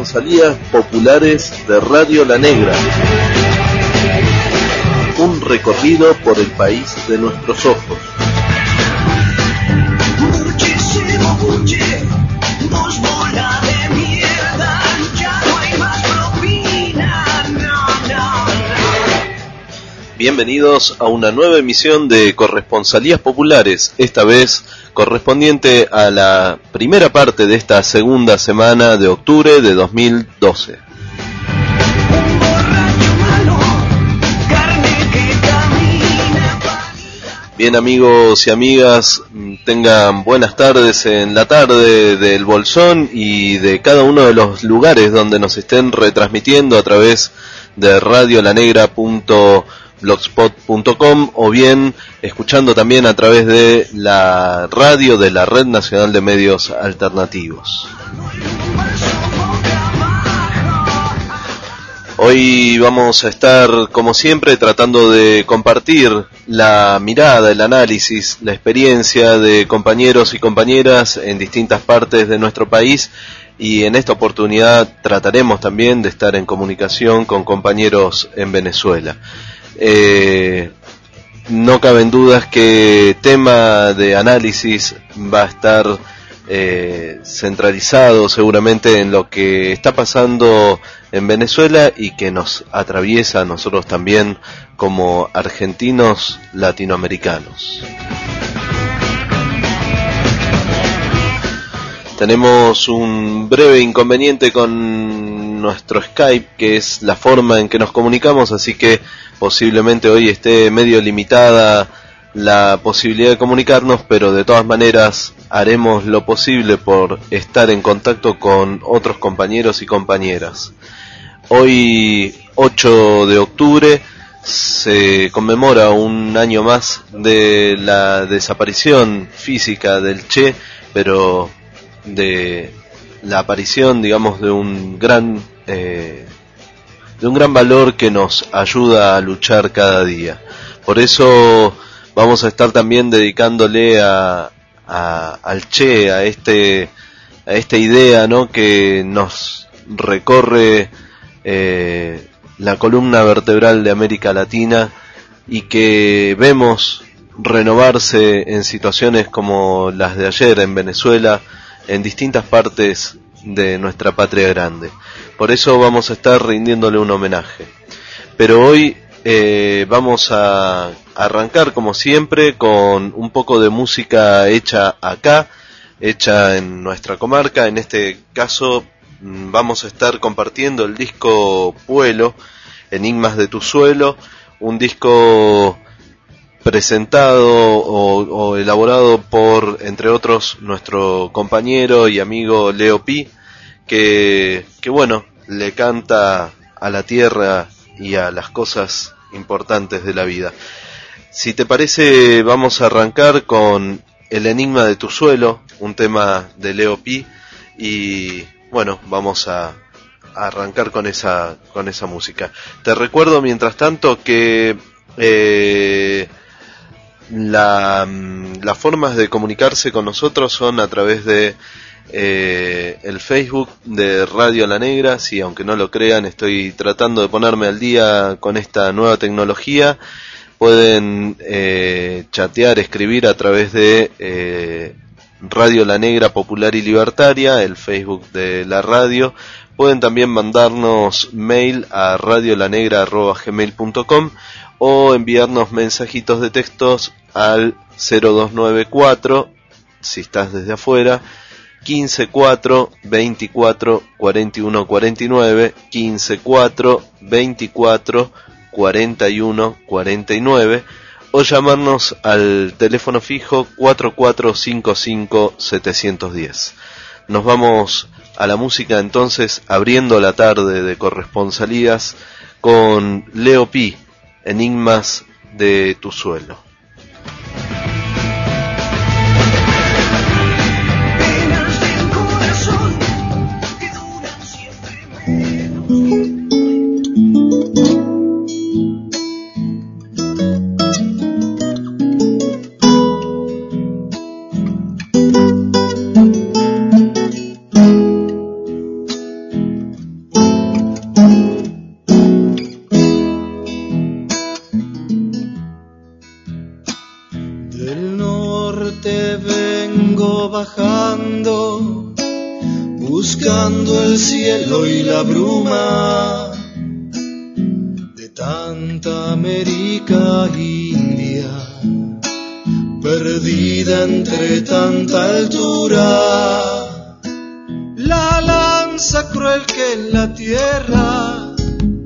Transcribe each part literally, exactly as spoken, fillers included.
Corresponsalías Populares de Radio La Negra. Un recorrido por el país de nuestros ojos. Muchísimo buche, dos bolas de mierda, ya no hay más propina, no, no, no. Bienvenidos a una nueva emisión de Corresponsalías Populares, esta vez correspondiente a la primera parte de esta segunda semana de octubre de dos mil doce. Bien, amigos y amigas, tengan buenas tardes en la tarde del Bolsón y de cada uno de los lugares donde nos estén retransmitiendo a través de radio la negra punto blogspot punto com o bien escuchando también a través de la radio de la Red Nacional de Medios Alternativos. Hoy vamos a estar, como siempre, tratando de compartir la mirada, el análisis, la experiencia de compañeros y compañeras en distintas partes de nuestro país, y en esta oportunidad trataremos también de estar en comunicación con compañeros en Venezuela. Eh, no caben dudas que tema de análisis va a estar eh, centralizado seguramente en lo que está pasando en Venezuela y que nos atraviesa a nosotros también como argentinos latinoamericanos. Tenemos un breve inconveniente con nuestro Skype, que es la forma en que nos comunicamos, así que posiblemente hoy esté medio limitada la posibilidad de comunicarnos, pero de todas maneras haremos lo posible por estar en contacto con otros compañeros y compañeras. Hoy, ocho de octubre, se conmemora un año más de la desaparición física del Che, pero de la aparición, digamos, de un gran eh, de un gran valor que nos ayuda a luchar cada día. Por eso vamos a estar también dedicándole a, a al Che, a este a esta idea, ¿no?, que nos recorre eh, la columna vertebral de América Latina y que vemos renovarse en situaciones como las de ayer en Venezuela, en distintas partes de nuestra patria grande. Por eso vamos a estar rindiéndole un homenaje. Pero hoy eh, vamos a arrancar, como siempre, con un poco de música hecha acá, hecha en nuestra comarca. En este caso vamos a estar compartiendo el disco Puelo, Enigmas de tu Suelo, un disco presentado o, o elaborado por, entre otros, nuestro compañero y amigo Leo Pi, que, que bueno, le canta a la tierra y a las cosas importantes de la vida. Si te parece, vamos a arrancar con El Enigma de tu Suelo, un tema de Leo Pi, y bueno, vamos a, a arrancar con esa, con esa música. Te recuerdo, mientras tanto, que eh, La, las formas de comunicarse con nosotros son a través de eh, el Facebook de Radio La Negra. Si, aunque no lo crean, estoy tratando de ponerme al día con esta nueva tecnología. Pueden eh, chatear, escribir a través de eh, Radio La Negra Popular y Libertaria, el Facebook de la radio. Pueden también mandarnos mail a radio la negra arroba gmail punto com o enviarnos mensajitos de textos al cero dos nueve cuatro, si estás desde afuera, quince cuatro veinticuatro cuarenta y uno cuarenta y nueve, quince cuatro veinticuatro cuarenta y uno cuarenta y nueve, o llamarnos al teléfono fijo cuatro cuatro cinco cinco siete uno cero. Nos vamos a la música entonces, abriendo la tarde de Corresponsalías con Leo Pi, Enigmas de tu Suelo. cielo y la bruma de tanta América India, perdida entre tanta altura. La lanza cruel que en la tierra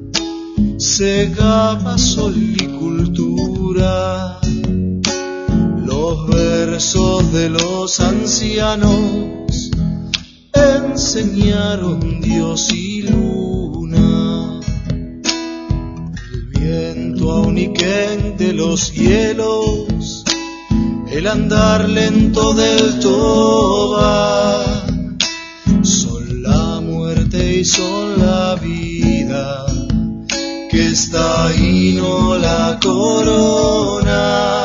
cegaba sol y cultura. Los versos de los ancianos enseñaron Dios y luna. El viento auniquén de los hielos, el andar lento del toba, son la muerte y son la vida, que está ahí no la corona.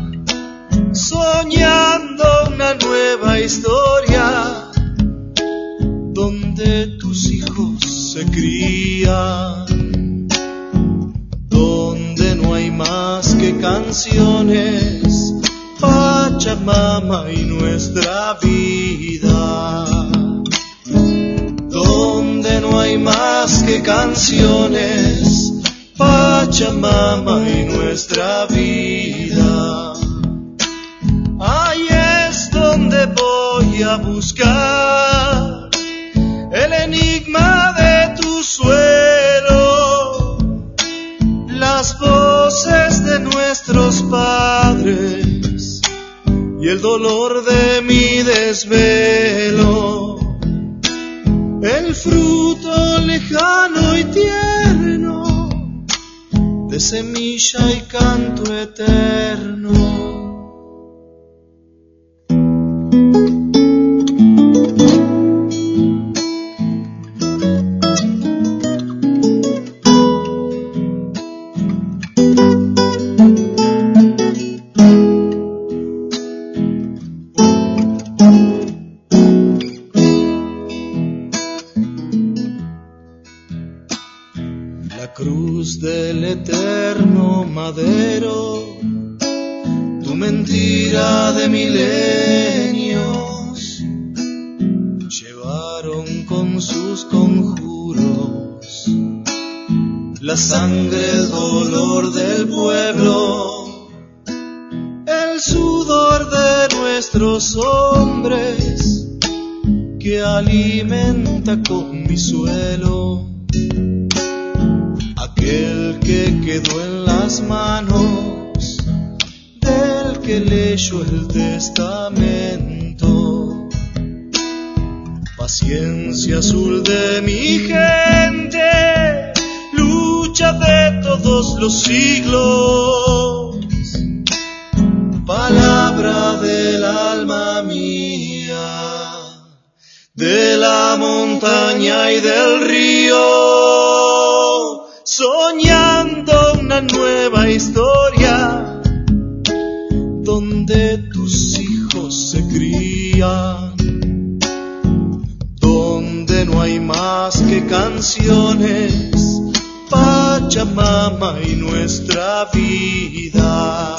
Soñando una nueva historia, donde tus hijos se crían, donde no hay más que canciones, Pachamama y nuestra vida, donde no hay más que canciones, Pachamama y nuestra vida. Ahí es donde voy a buscar el enigma de tu suelo, las voces de nuestros padres y el dolor de mi desvelo, el fruto lejano y tierno de semilla y canto eterno. Del eterno madero, tu mentira de milenios, llevaron con sus conjuros la sangre, el dolor del pueblo, el sudor de nuestros hombres que alimenta con mi suelo. Aquel que quedó en las manos del que leyó el testamento. Paciencia azul de mi gente, lucha de todos los siglos. Palabra del alma mía, de la montaña y del río. Soñando una nueva historia, donde tus hijos se crían, donde no hay más que canciones, Pachamama y nuestra vida,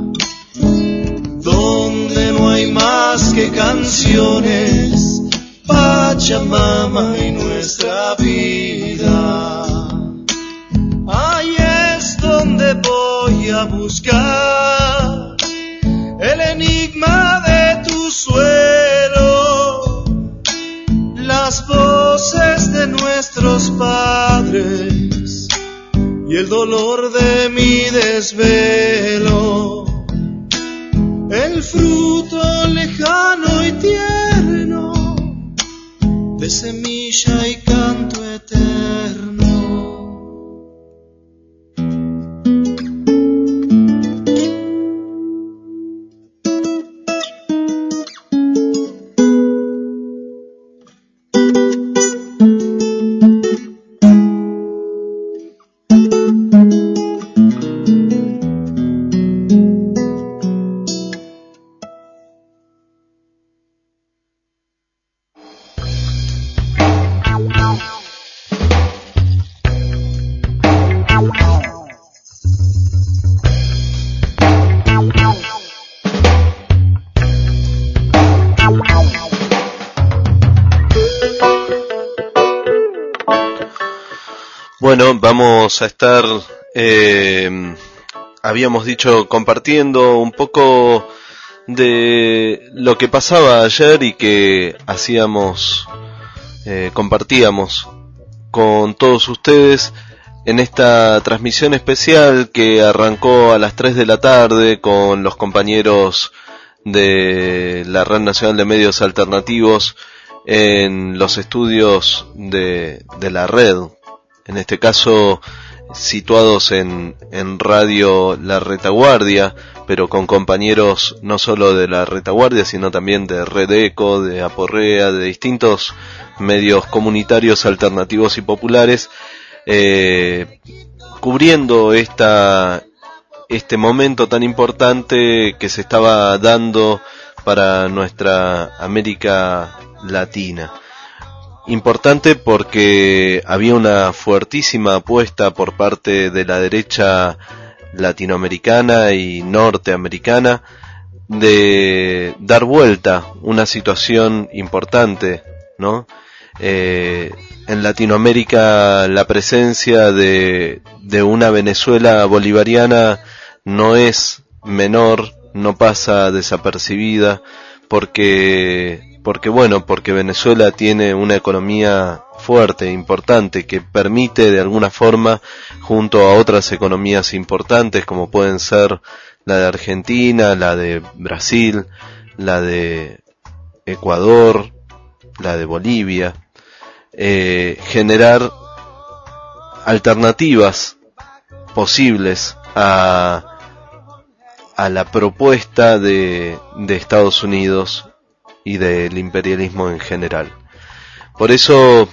donde no hay más que canciones, Pachamama y nuestra vida. Ahí es donde voy a buscar el enigma de tu suelo, las voces de nuestros padres y el dolor de mi desvelo, el fruto lejano y tierno de semilla y canto eterno. Wow. Bueno, vamos a estar, eh, habíamos dicho, compartiendo un poco de lo que pasaba ayer y que hacíamos, eh, compartíamos con todos ustedes en esta transmisión especial que arrancó a las tres de la tarde con los compañeros de la Red Nacional de Medios Alternativos en los estudios de, de la red, en este caso situados en, en Radio La Retaguardia, pero con compañeros no solo de La Retaguardia, sino también de Red Eco, de Aporrea, de distintos medios comunitarios alternativos y populares, eh, cubriendo esta, este momento tan importante que se estaba dando para nuestra América Latina. Importante porque había una fuertísima apuesta por parte de la derecha latinoamericana y norteamericana de dar vuelta una situación importante, ¿no? Eh, en Latinoamérica la presencia de, de una Venezuela bolivariana no es menor, no pasa desapercibida, porque porque bueno, porque Venezuela tiene una economía fuerte, importante, que permite de alguna forma, junto a otras economías importantes como pueden ser la de Argentina, la de Brasil, la de Ecuador, la de Bolivia, eh, generar alternativas posibles a, a la propuesta de, de Estados Unidos y del imperialismo en general. Por eso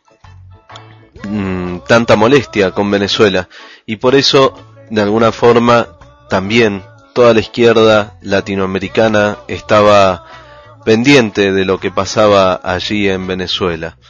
mmm, tanta molestia con Venezuela, y por eso de alguna forma también toda la izquierda latinoamericana estaba pendiente de lo que pasaba allí en Venezuela.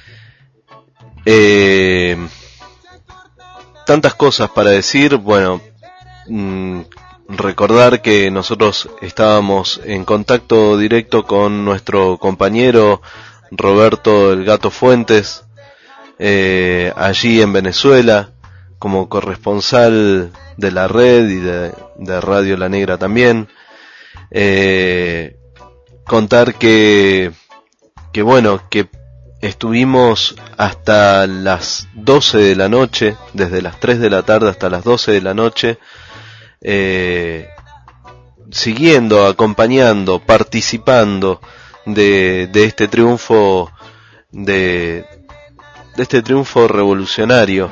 Eh, tantas cosas para decir, bueno, mmm, recordar que nosotros estábamos en contacto directo con nuestro compañero Roberto el Gato Fuentes, eh, allí en Venezuela, como corresponsal de la red y de, de Radio La Negra también. Eh, contar que, que bueno, que estuvimos hasta las doce de la noche, desde las tres de la tarde hasta las doce de la noche, Eh, siguiendo, acompañando, participando de, de este triunfo de, de este triunfo revolucionario,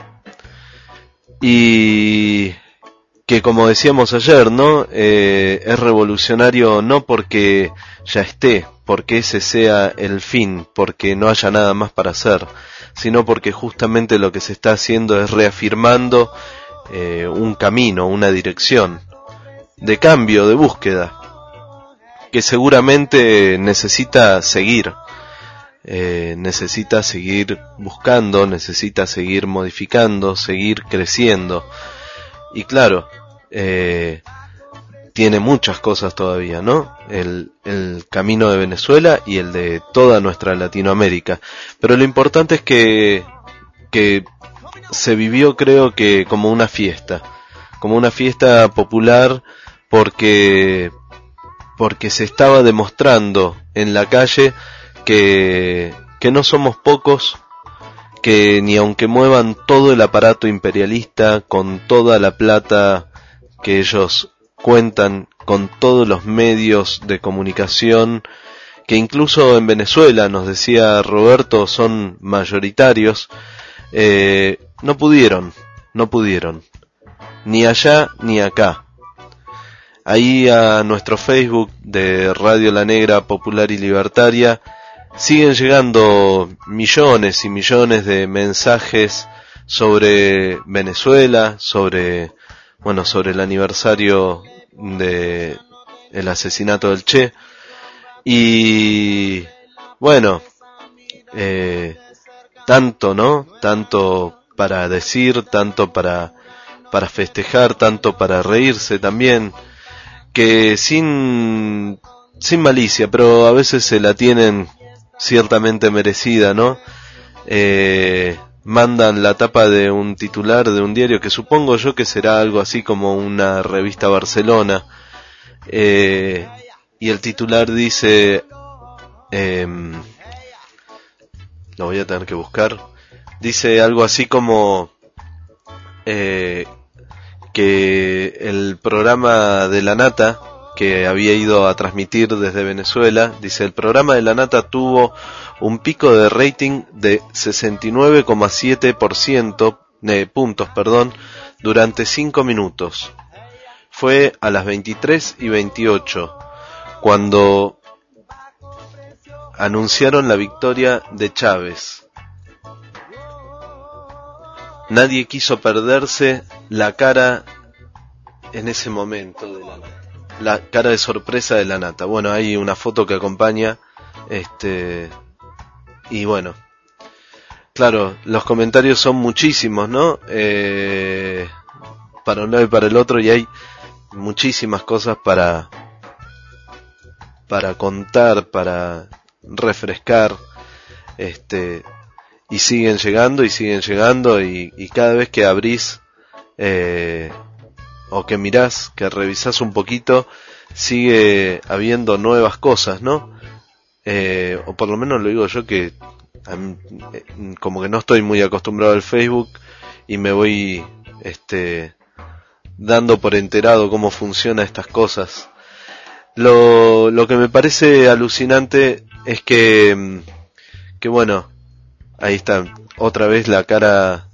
y que, como decíamos ayer, ¿no? Eh, es revolucionario no porque ya esté, porque ese sea el fin, porque no haya nada más para hacer, sino porque justamente lo que se está haciendo es reafirmando Eh, un camino, una dirección de cambio, de búsqueda, que seguramente necesita seguir, eh, necesita seguir buscando, necesita seguir modificando, seguir creciendo, y claro, eh, tiene muchas cosas todavía, ¿no? El, el camino de Venezuela y el de toda nuestra Latinoamérica, pero lo importante es que, que se vivió, creo que como una fiesta, como una fiesta popular, porque porque se estaba demostrando en la calle que que no somos pocos, que ni aunque muevan todo el aparato imperialista con toda la plata que ellos cuentan, con todos los medios de comunicación, que incluso en Venezuela, nos decía Roberto, son mayoritarios, eh, no pudieron, no pudieron, ni allá ni acá. Ahí a nuestro Facebook de Radio La Negra Popular y Libertaria siguen llegando millones y millones de mensajes sobre Venezuela, sobre, bueno, sobre el aniversario de el asesinato del Che, y bueno, eh, tanto, ¿no? Tanto para decir, tanto para, para festejar, tanto para reírse también, que sin, sin malicia, pero a veces se la tienen ciertamente merecida, ¿no? Eh, mandan la tapa de un titular de un diario que supongo yo que será algo así como una revista Barcelona, eh, y el titular dice, eh, lo voy a tener que buscar, dice algo así como eh, que el programa de La Nata que había ido a transmitir desde Venezuela, dice, el programa de La Nata tuvo un pico de rating de sesenta y nueve coma siete por ciento de puntos, perdón, durante cinco minutos. Fue a las veintitrés y veintiocho cuando anunciaron la victoria de Chávez. Nadie quiso perderse la cara en ese momento de La Nata, la cara de sorpresa de La Nata. Bueno, hay una foto que acompaña, este, y bueno, claro, los comentarios son muchísimos, ¿no? Eh, para un lado y para el otro, y hay muchísimas cosas para para contar, para refrescar, este, y siguen llegando y siguen llegando, y, y cada vez que abrís eh, o que mirás, que revisás un poquito, sigue habiendo nuevas cosas, ¿no? Eh, o por lo menos lo digo yo, que eh, como que no estoy muy acostumbrado al Facebook y me voy este dando por enterado cómo funcionan estas cosas. Lo, lo que me parece alucinante es que, que bueno, ahí está otra vez la cara,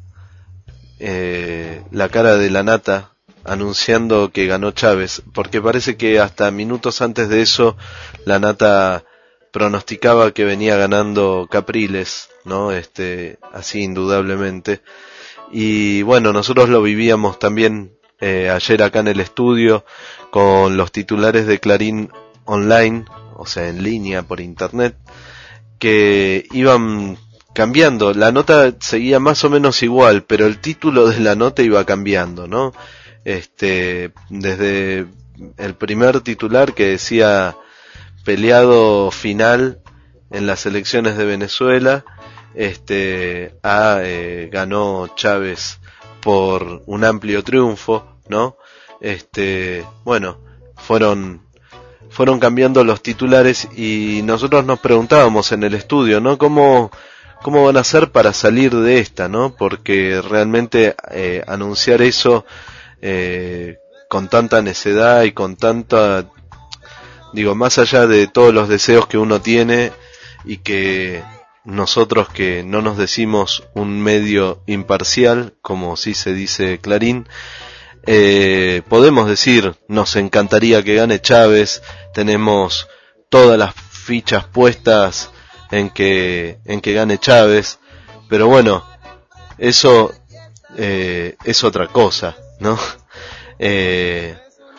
eh, la cara de La Nata anunciando que ganó Chávez, porque parece que hasta minutos antes de eso La Nata pronosticaba que venía ganando Capriles, ¿no? Este, así indudablemente. Y bueno, nosotros lo vivíamos también eh, ayer acá en el estudio con los titulares de Clarín online, o sea, en línea por internet, que iban cambiando. La nota seguía más o menos igual, pero el título de la nota iba cambiando, ¿no? Este, desde el primer titular que decía peleado final en las elecciones de Venezuela, este, a eh, ganó Chávez por un amplio triunfo, ¿no? Este, bueno, fueron fueron cambiando los titulares y nosotros nos preguntábamos en el estudio, ¿no? ¿Cómo cómo van a hacer para salir de esta, ¿no? Porque realmente eh, anunciar eso eh, con tanta necedad y con tanta, digo, más allá de todos los deseos que uno tiene y que nosotros que no nos decimos un medio imparcial, como sí se dice Clarín, eh, podemos decir, nos encantaría que gane Chávez, tenemos todas las fichas puestas en que, en que gane Chávez, pero bueno, eso eh, es otra cosa, ¿no? Eh,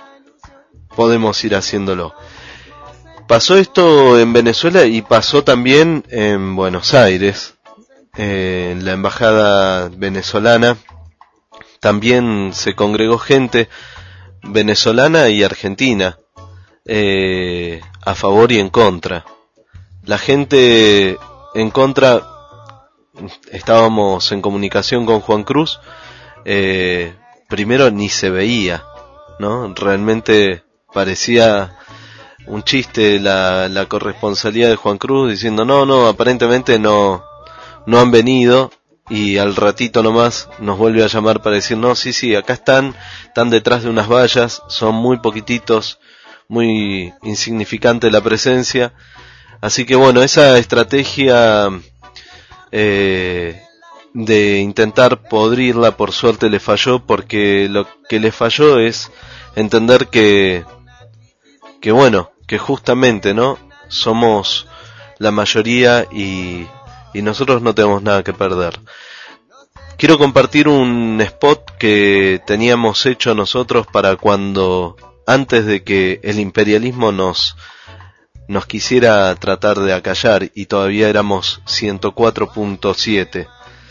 podemos ir haciéndolo. Pasó esto en Venezuela y pasó también en Buenos Aires, eh, en la embajada venezolana. También se congregó gente venezolana y argentina, eh, a favor y en contra. La gente en contra, estábamos en comunicación con Juan Cruz, eh, primero ni se veía, ¿no? Realmente parecía un chiste la, la corresponsalía de Juan Cruz diciendo no, no, aparentemente no, no han venido, y al ratito nomás nos vuelve a llamar para decir no, sí, sí, acá están, están detrás de unas vallas, son muy poquititos, muy insignificante la presencia. Así que bueno, esa estrategia eh, de intentar podrirla, por suerte le falló, porque lo que le falló es entender que que bueno, que justamente, ¿no? Somos la mayoría y, y nosotros no tenemos nada que perder. Quiero compartir un spot que teníamos hecho nosotros para cuando, antes de que el imperialismo nos, nos quisiera tratar de acallar y todavía éramos ciento cuatro punto siete,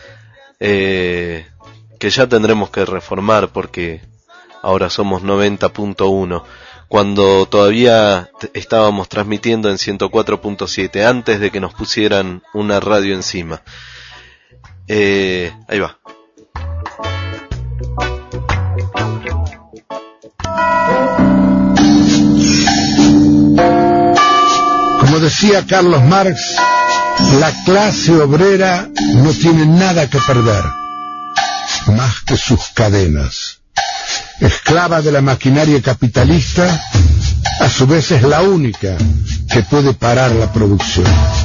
eh, que ya tendremos que reformar porque ahora somos noventa punto uno. Cuando todavía t- estábamos transmitiendo en ciento cuatro punto siete, antes de que nos pusieran una radio encima. Eh, ahí va. Como decía Carlos Marx, la clase obrera no tiene nada que perder, más que sus cadenas. Esclava de la maquinaria capitalista, a su vez es la única que puede parar la producción.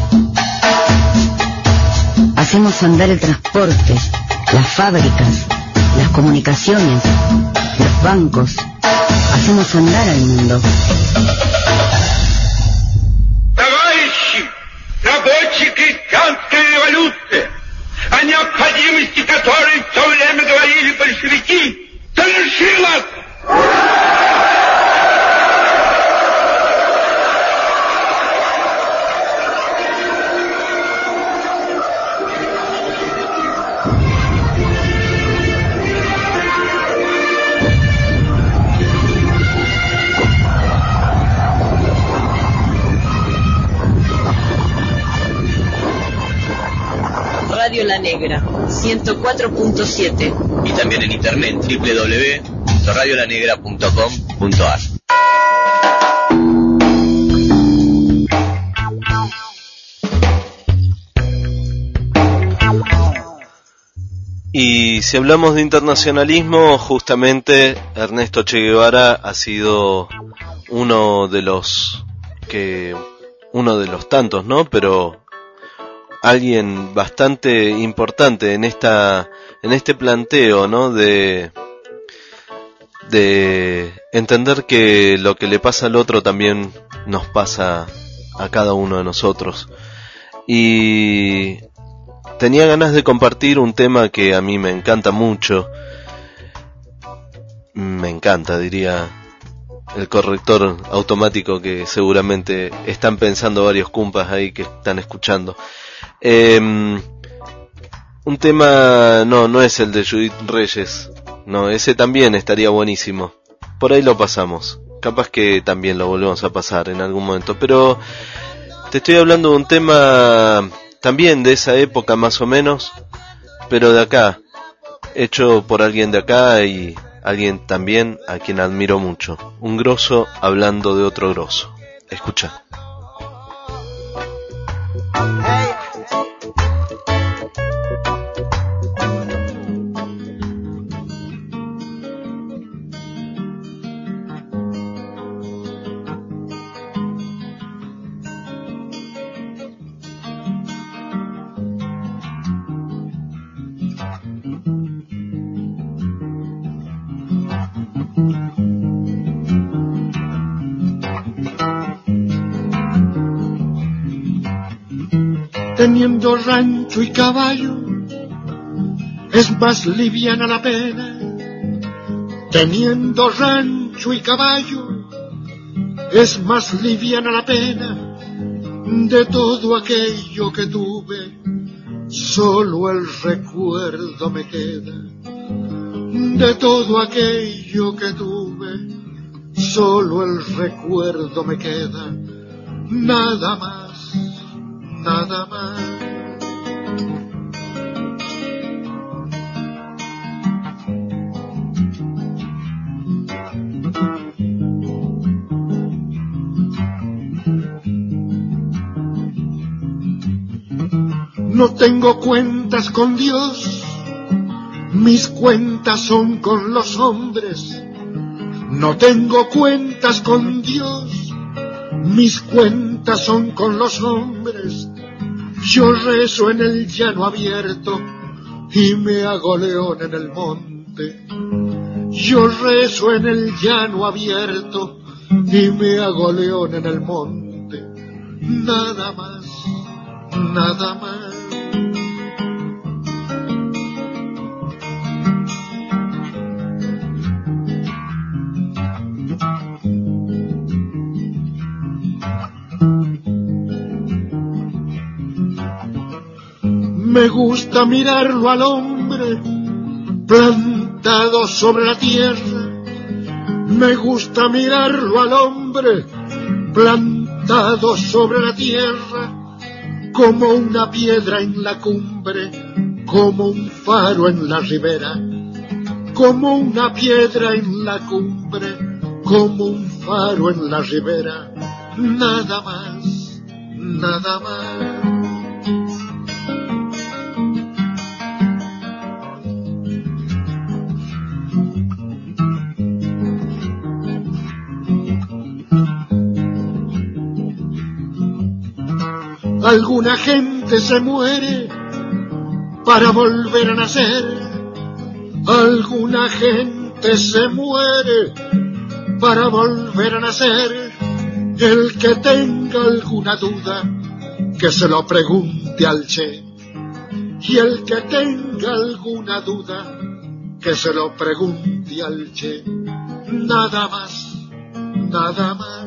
Hacemos andar el transporte, las fábricas, las comunicaciones, los bancos. Hacemos andar al mundo. Товарищи, рабочие крестьянской революции, о необходимости которой все время говорили большевики, совершилась! Radio La Negra, ciento cuatro punto siete. Y también en internet, doble u doble u doble u punto radio la negra punto com punto a r. Y si hablamos de internacionalismo, justamente Ernesto Che Guevara ha sido uno de los que uno de los tantos, ¿no? Pero alguien bastante importante en esta en este planteo, ¿no? De de entender que lo que le pasa al otro también nos pasa a cada uno de nosotros. Y tenía ganas de compartir un tema que a mí me encanta mucho. Me encanta, diría el corrector automático que seguramente están pensando varios cumpas ahí que están escuchando. Eh, un tema, no, no es el de Judith Reyes, no, ese también estaría buenísimo, por ahí lo pasamos, capaz que también lo volvemos a pasar en algún momento, pero te estoy hablando de un tema también de esa época más o menos, pero de acá, hecho por alguien de acá y alguien también a quien admiro mucho, un grosso hablando de otro grosso. Escucha. Teniendo rancho y caballo, es más liviana la pena. Teniendo rancho y caballo, es más liviana la pena. De todo aquello que tuve, solo el recuerdo me queda. De todo aquello que tuve, solo el recuerdo me queda. Nada más, nada más. No tengo cuentas con Dios, mis cuentas son con los hombres. No tengo cuentas con Dios, mis cuentas son con los hombres. Yo rezo en el llano abierto y me hago león en el monte. Yo rezo en el llano abierto y me hago león en el monte. Nada más, nada más. Me gusta mirarlo al hombre plantado sobre la tierra. Me gusta mirarlo al hombre plantado sobre la tierra, como una piedra en la cumbre, como un faro en la ribera, como una piedra en la cumbre, como un faro en la ribera, nada más, nada más. Alguna gente se muere para volver a nacer. Alguna gente se muere para volver a nacer. El que tenga alguna duda, que se lo pregunte al Che. Y el que tenga alguna duda, que se lo pregunte al Che. Nada más, nada más.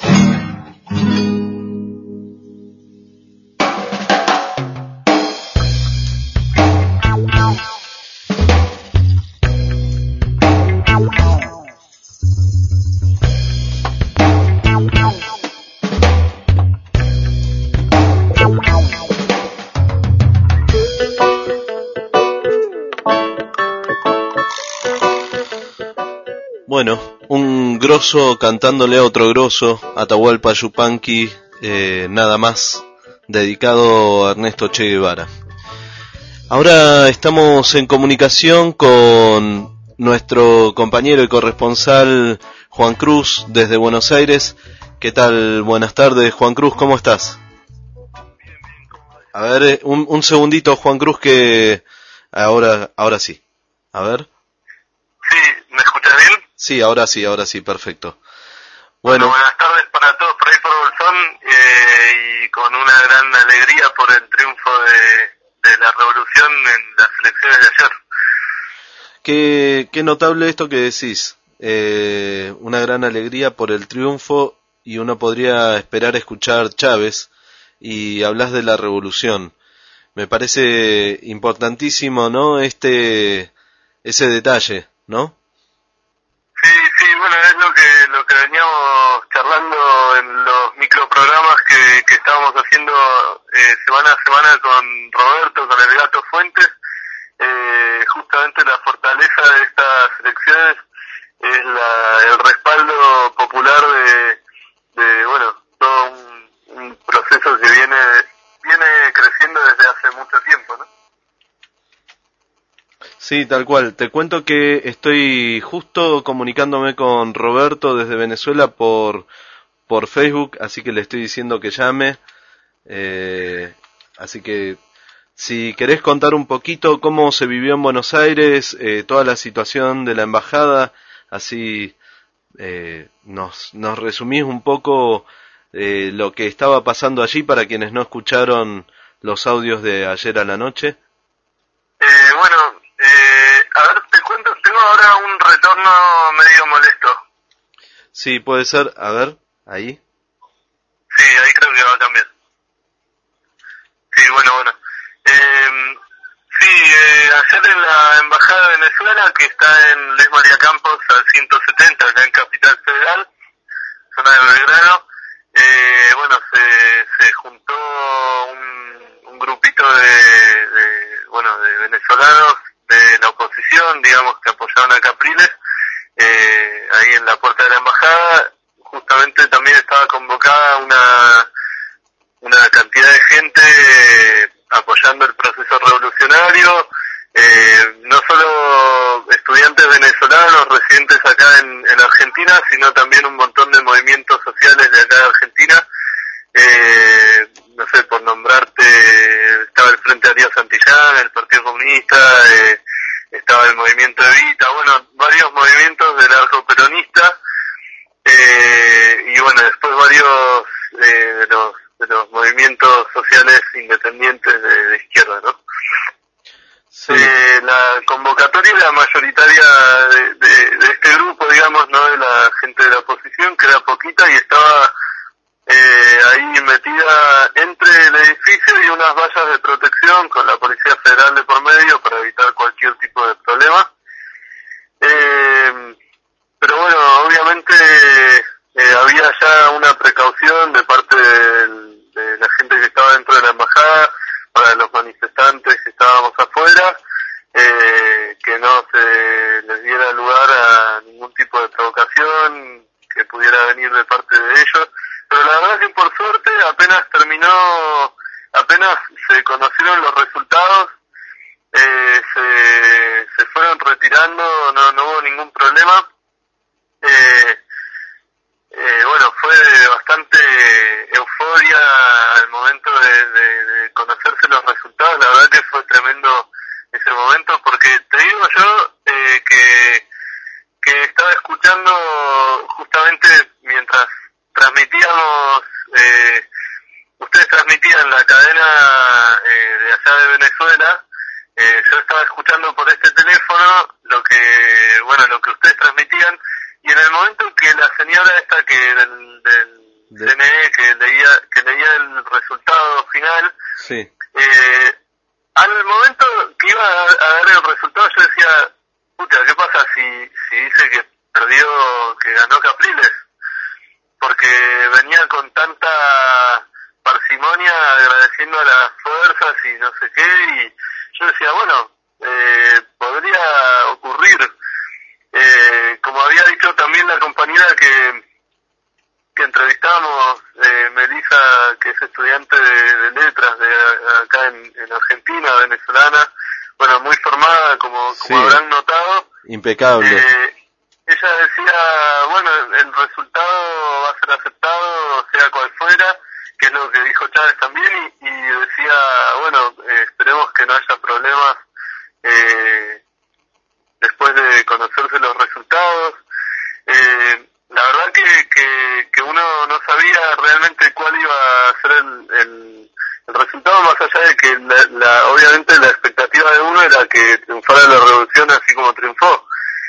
Bueno, un grosso cantándole a otro grosso, Atahualpa Yupanqui, eh, nada más, dedicado a Ernesto Che Guevara. Ahora estamos en comunicación con nuestro compañero y corresponsal Juan Cruz desde Buenos Aires. ¿Qué tal? Buenas tardes, Juan Cruz, ¿cómo estás? A ver, un, un segundito, Juan Cruz, que ahora, ahora sí. A ver. Sí, ¿me escuchas bien? Sí, ahora sí, ahora sí, perfecto. Bueno, Bueno, buenas tardes para todos por ahí por Bolsón, eh, y con una gran alegría por el triunfo de, de la revolución en las elecciones de ayer. qué, qué notable esto que decís. Eh, una gran alegría por el triunfo y uno podría esperar escuchar Chávez y hablas de la revolución. Me parece importantísimo, ¿no? Este, ese detalle, ¿no? Sí, sí, bueno, es lo que lo que veníamos charlando en los microprogramas que, que estábamos haciendo eh, semana a semana con Roberto, con el Gato Fuentes. Eh, justamente la fortaleza de estas elecciones es la, el respaldo popular de, de bueno, todo un, un proceso que viene viene creciendo desde hace mucho tiempo, ¿no? Sí, tal cual. Te cuento que estoy justo comunicándome con Roberto desde Venezuela por por Facebook, así que le estoy diciendo que llame. Eh, así que si querés contar un poquito cómo se vivió en Buenos Aires, eh, toda la situación de la embajada, así eh, nos nos resumís un poco eh, lo que estaba pasando allí para quienes no escucharon los audios de ayer a la noche. Eh, bueno, eh, a ver, te cuento, tengo ahora un retorno medio molesto. Sí, puede ser, a ver, ahí. Sí, ahí creo que va a cambiar. Sí, bueno, bueno. Eh, sí, eh, ayer en la Embajada de Venezuela, que está en Les María Campos, al ciento setenta, acá en Capital Federal, zona de Belgrano, eh, bueno, se, se juntó un, un grupito de, de, bueno, de venezolanos de la oposición, digamos, que apoyaban a Capriles, eh, ahí en la puerta de la embajada. Justamente también estaba convocada una una cantidad de gente eh, apoyando el proceso revolucionario, eh, no solo estudiantes venezolanos residentes acá en, en Argentina, sino también un montón de movimientos sociales de acá de Argentina. Eh, no sé, por nombrarte, estaba el Frente Darío Santillán, el Partido Comunista, eh, estaba el Movimiento Evita, bueno, varios movimientos del arco peronista, eh, y bueno, después varios eh, de los de los movimientos sociales independientes de, de izquierda, ¿no? Sí. Eh, la convocatoria era mayoritaria de, de, de este grupo, digamos, no de la gente de la oposición, que era poquita y estaba eh, ahí metida entre el edificio y unas vallas de protección con la Policía Federal de por medio para evitar cualquier tipo de problema. Eh, pero bueno, obviamente eh, había ya una precaución de parte del, de la gente que estaba dentro de la embajada para los manifestantes que estábamos afuera, que no se les diera lugar a ningún tipo de provocación que pudiera venir de parte de ellos, pero la verdad que por suerte apenas terminó, apenas se conocieron los resultados, eh, se, se fueron retirando, no, no hubo ningún problema. Eh, eh, bueno, fue bastante euforia al momento de, de, de conocerse los resultados, la verdad que fue tremendo ese momento, porque te digo yo eh, que, que estaba escuchando justamente mientras transmitíamos, eh, ustedes transmitían la cadena eh, de allá de Venezuela, eh, yo estaba escuchando por este teléfono lo que, bueno, lo que ustedes transmitían, y en el momento que la señora esta que del, del de... C N E que leía, que leía el resultado final, sí. eh, al momento que iba a, a dar el resultado yo decía, puta, ¿qué pasa si, si dice que perdió, que ganó Capriles? Porque venía con tanta parsimonia agradeciendo a las fuerzas y no sé qué, y yo decía, bueno, eh, podría ocurrir, eh, como había dicho también la compañera que, que entrevistamos, eh, Melissa, que es estudiante de, de letras de acá en, en Argentina, venezolana, bueno, muy formada, como, como sí. habrán notado. Impecable. Eh, ella decía, bueno, el resultado va a ser aceptado, sea cual fuera, que es lo que dijo Chávez también, y, y decía, bueno, eh, esperemos que no haya problemas eh, después de conocerse los resultados. Eh, la verdad que, que, que uno no sabía realmente cuál iba a ser el, el, el resultado, más allá de que la, la, obviamente la expectativa de uno era que triunfara la revolución así como triunfó.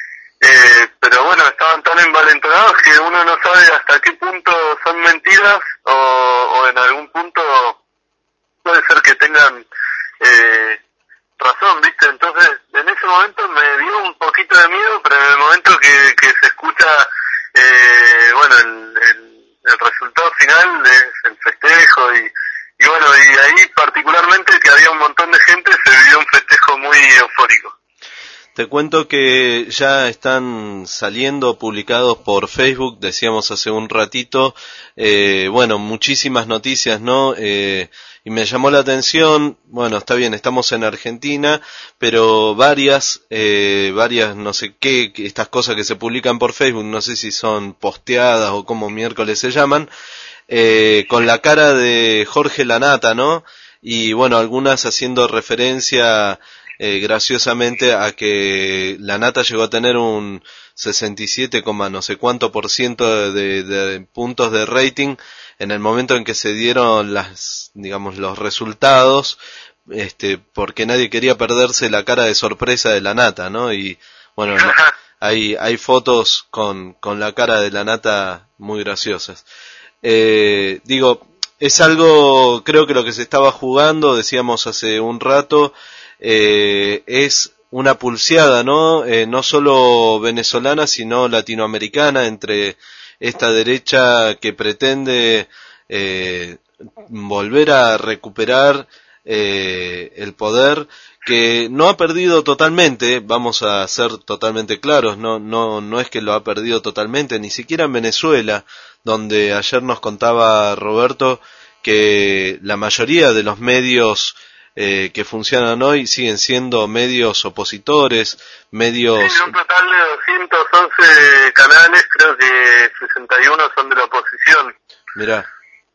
Eh, pero bueno, estaban tan envalentonados que uno no sabe hasta qué punto son mentiras o, o en algún punto puede ser que tengan eh, razón, ¿viste? Entonces, en ese momento me dio un poquito de miedo, pero en el momento que, que se escucha, eh, bueno, el, el, el resultado final es el festejo y, y bueno, y ahí particularmente que había un montón de gente, se vivió un festejo muy eufórico. Te cuento que ya están saliendo publicados por Facebook, decíamos hace un ratito, eh, bueno, muchísimas noticias, ¿no? Eh, y me llamó la atención, bueno, está bien, estamos en Argentina, pero varias, eh, varias, no sé qué, estas cosas que se publican por Facebook, no sé si son posteadas o como miércoles se llaman, eh, con la cara de Jorge Lanata, ¿no? Y bueno, algunas haciendo referencia Eh, graciosamente a que Lanata llegó a tener un sesenta y siete, no sé cuánto por ciento de, de, de puntos de rating en el momento en que se dieron las, digamos, los resultados, este, porque nadie quería perderse la cara de sorpresa de Lanata, ¿no? Y bueno, no, hay, hay fotos con, con la cara de Lanata muy graciosas. Eh, digo, es algo, creo que lo que se estaba jugando, decíamos hace un rato, Eh, es una pulseada, ¿no? Eh, no solo venezolana, sino latinoamericana, entre esta derecha que pretende eh, volver a recuperar eh, el poder, que no ha perdido totalmente, vamos a ser totalmente claros, no, no, no es que lo ha perdido totalmente, ni siquiera en Venezuela, donde ayer nos contaba Roberto que la mayoría de los medios Eh, que funcionan hoy siguen siendo medios opositores, medios... Sí, un total de doscientos once canales, creo que sesenta y uno son de la oposición. Mirá,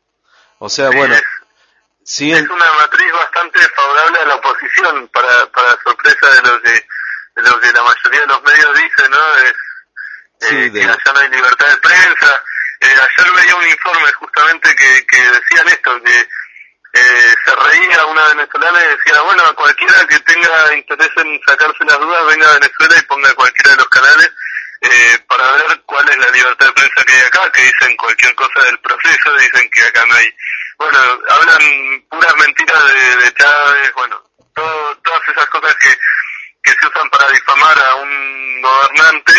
o sea, sí, bueno, es, siguen... es una matriz bastante favorable a la oposición, para, para sorpresa de lo que de lo que la mayoría de los medios dicen, ¿no? Es, sí, eh, de... que allá no hay libertad de prensa. Eh, ayer veía un informe justamente que, que decían esto, que Eh, se reía una venezolana y decía, bueno, a cualquiera que tenga interés en sacarse las dudas, venga a Venezuela y ponga cualquiera de los canales eh, para ver cuál es la libertad de prensa que hay acá, que dicen cualquier cosa del proceso, dicen que acá no hay. Bueno, hablan puras mentiras de, de Chávez, bueno, todo, todas esas cosas que, que se usan para difamar a un gobernante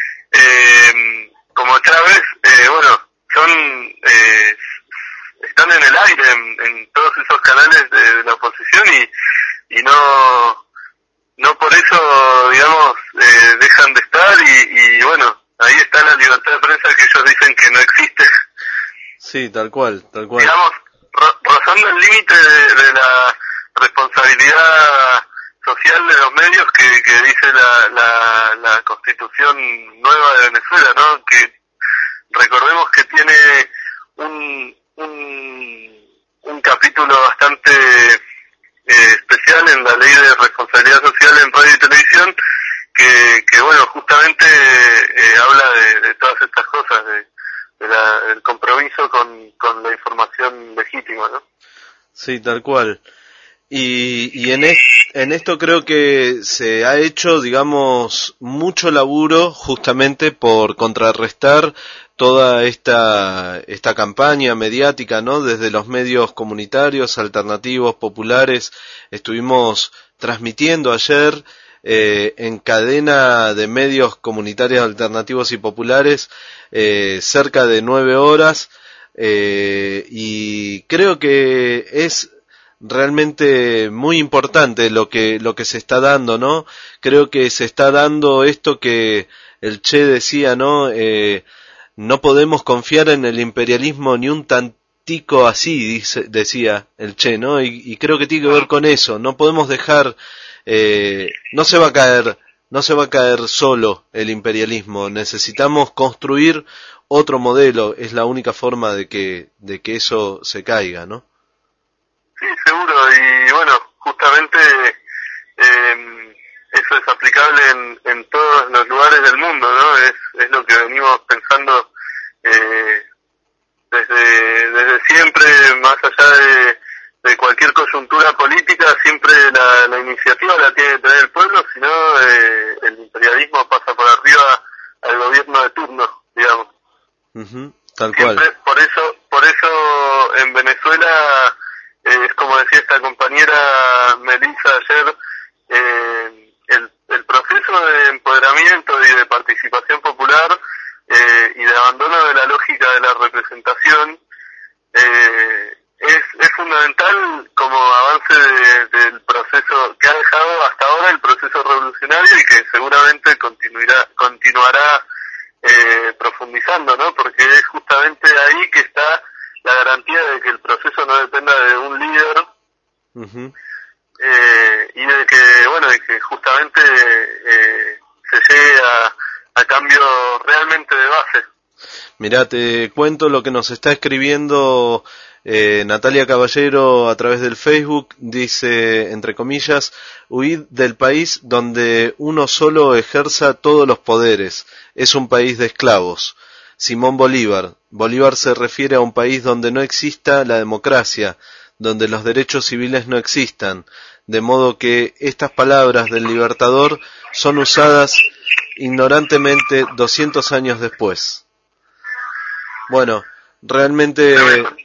eh, como Chávez, eh, bueno, son... Eh, están en el aire en, en todos esos canales de, de la oposición y, y no no por eso, digamos, eh, dejan de estar y, y bueno, ahí está la libertad de prensa que ellos dicen que no existe. Sí, tal cual, tal cual. Digamos, ro- rozando el límite de, de la responsabilidad social de los medios que, que dice la, la, la Constitución nueva de Venezuela, ¿no? Que recordemos que tiene un, un, un capítulo bastante eh, especial en la Ley de Responsabilidad Social en Radio y Televisión, que, que bueno, justamente eh, habla de, de todas estas cosas, de, de la, del compromiso con, con la información legítima, ¿no? Sí, tal cual. Y, y en, es, en esto creo que se ha hecho, digamos, mucho laburo justamente por contrarrestar toda esta, esta campaña mediática, ¿no? Desde los medios comunitarios, alternativos, populares. Estuvimos transmitiendo ayer eh, en cadena de medios comunitarios, alternativos y populares eh, cerca de nueve horas eh, y creo que es realmente muy importante lo que lo que se está dando, ¿no? Creo que se está dando esto que el Che decía, ¿no? Eh, no podemos confiar en el imperialismo ni un tantico así, dice, decía el Che, ¿no? Y, y creo que tiene que ver con eso. No podemos dejar, eh, no se va a caer, no se va a caer solo el imperialismo. Necesitamos construir otro modelo. Es la única forma de que de que eso se caiga, ¿no? Sí, seguro, y bueno, justamente eh, eso es aplicable en, en todos los lugares del mundo, ¿no? Es, es lo que venimos pensando eh, desde, desde siempre, más allá de, de cualquier coyuntura política, siempre la, la iniciativa la tiene que tener el pueblo, si no eh, el imperialismo pasa por arriba al gobierno de turno, digamos. Uh-huh, tal siempre, cual. Por eso, por eso en Venezuela... Eh, es como decía esta compañera Melissa ayer, eh, el, el proceso de empoderamiento y de participación popular eh, y de abandono de la lógica de la representación eh, es, es fundamental como avance de, del proceso que ha dejado hasta ahora el proceso revolucionario y que seguramente continuará, continuará eh, profundizando, ¿no? Porque es justamente ahí que está la garantía de que el proceso no dependa de un líder uh-huh. eh, y de que, bueno, de que justamente eh, se llegue a, a cambio realmente de base. Mirá, te cuento lo que nos está escribiendo eh, Natalia Caballero a través del Facebook. Dice, entre comillas, huid del país donde uno solo ejerza todos los poderes. Es un país de esclavos. Simón Bolívar. Bolívar se refiere a un país donde no exista la democracia, donde los derechos civiles no existan, de modo que estas palabras del Libertador son usadas ignorantemente doscientos años después. Bueno, realmente,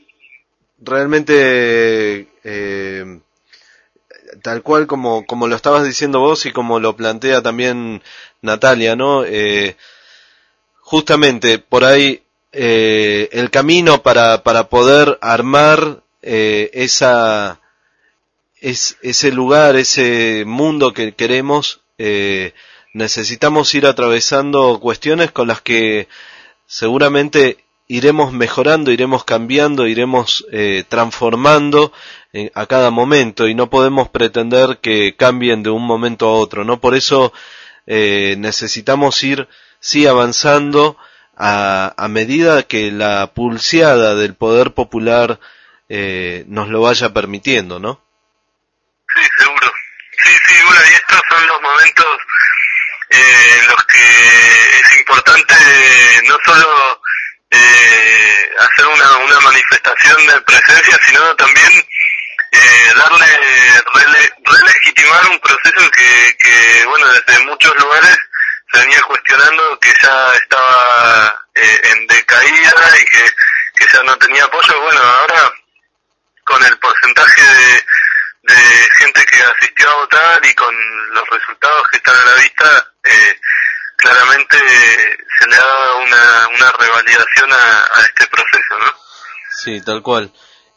realmente, eh, tal cual como, como lo estabas diciendo vos y como lo plantea también Natalia, ¿no? Eh, Justamente por ahí eh, el camino para para poder armar eh, esa es, ese lugar, ese mundo que queremos, eh, necesitamos ir atravesando cuestiones con las que seguramente iremos mejorando, iremos cambiando, iremos eh, transformando eh, a cada momento y no podemos pretender que cambien de un momento a otro, ¿no? Por eso eh, necesitamos ir sí avanzando a, a medida que la pulseada del poder popular eh, nos lo vaya permitiendo, ¿no? Sí, seguro. Sí, sí, bueno, y estos son los momentos eh, en los que es importante no solo eh, hacer una, una manifestación de presencia, sino también eh, darle, rele, relegitimar un proceso que, que, bueno, desde muchos lugares se venía cuestionando, que ya estaba eh, en decaída y que, que ya no tenía apoyo. Bueno, ahora con el porcentaje de, de gente que asistió a votar y con los resultados que están a la vista, eh, claramente se le ha dado una, una revalidación a, a este proceso, ¿no? Sí, tal cual.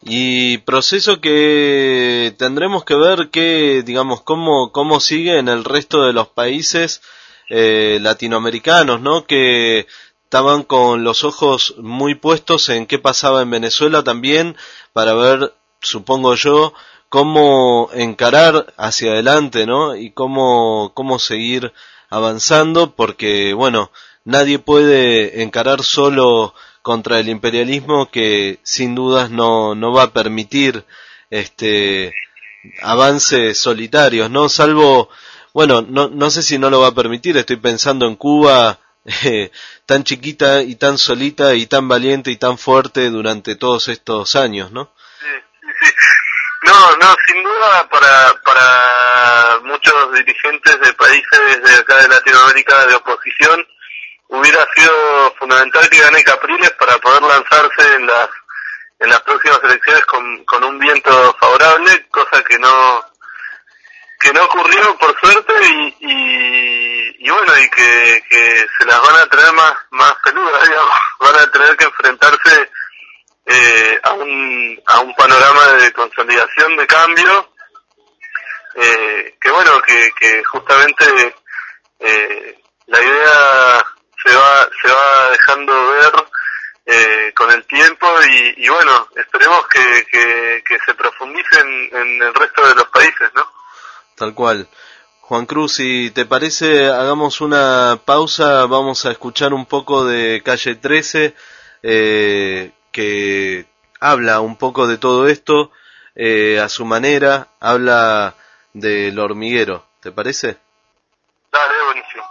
Y proceso que tendremos que ver que, digamos, cómo, cómo sigue en el resto de los países eh, latinoamericanos, ¿no? Que estaban con los ojos muy puestos en qué pasaba en Venezuela también, para ver, supongo yo, cómo encarar hacia adelante, ¿no? Y cómo, cómo seguir avanzando, porque, bueno, nadie puede encarar solo contra el imperialismo, que sin dudas no, no va a permitir este avances solitarios, ¿no? Salvo, bueno, no, no sé si no lo va a permitir, estoy pensando en Cuba, eh, tan chiquita y tan solita y tan valiente y tan fuerte durante todos estos años, ¿no? Sí, sí, sí. No, no, sin duda para, para muchos dirigentes de países de acá de Latinoamérica de oposición, hubiera sido fundamental que gane Capriles para poder lanzarse en las en las próximas elecciones con, con un viento favorable, cosa que no que no ocurrió por suerte y, y, y bueno, y que, que se las van a tener más más peludas, digamos, van a tener que enfrentarse eh, a un a un panorama de consolidación, de cambio, eh, que bueno, que, que justamente eh, la idea se va se va dejando ver eh, con el tiempo y, y bueno, esperemos que, que, que se profundice en, en el resto de los países, ¿no? Tal cual. Juan Cruz, si te parece, hagamos una pausa, vamos a escuchar un poco de Calle trece, eh, que habla un poco de todo esto, eh, a su manera, habla del hormiguero, ¿te parece? Dale, buenísimo.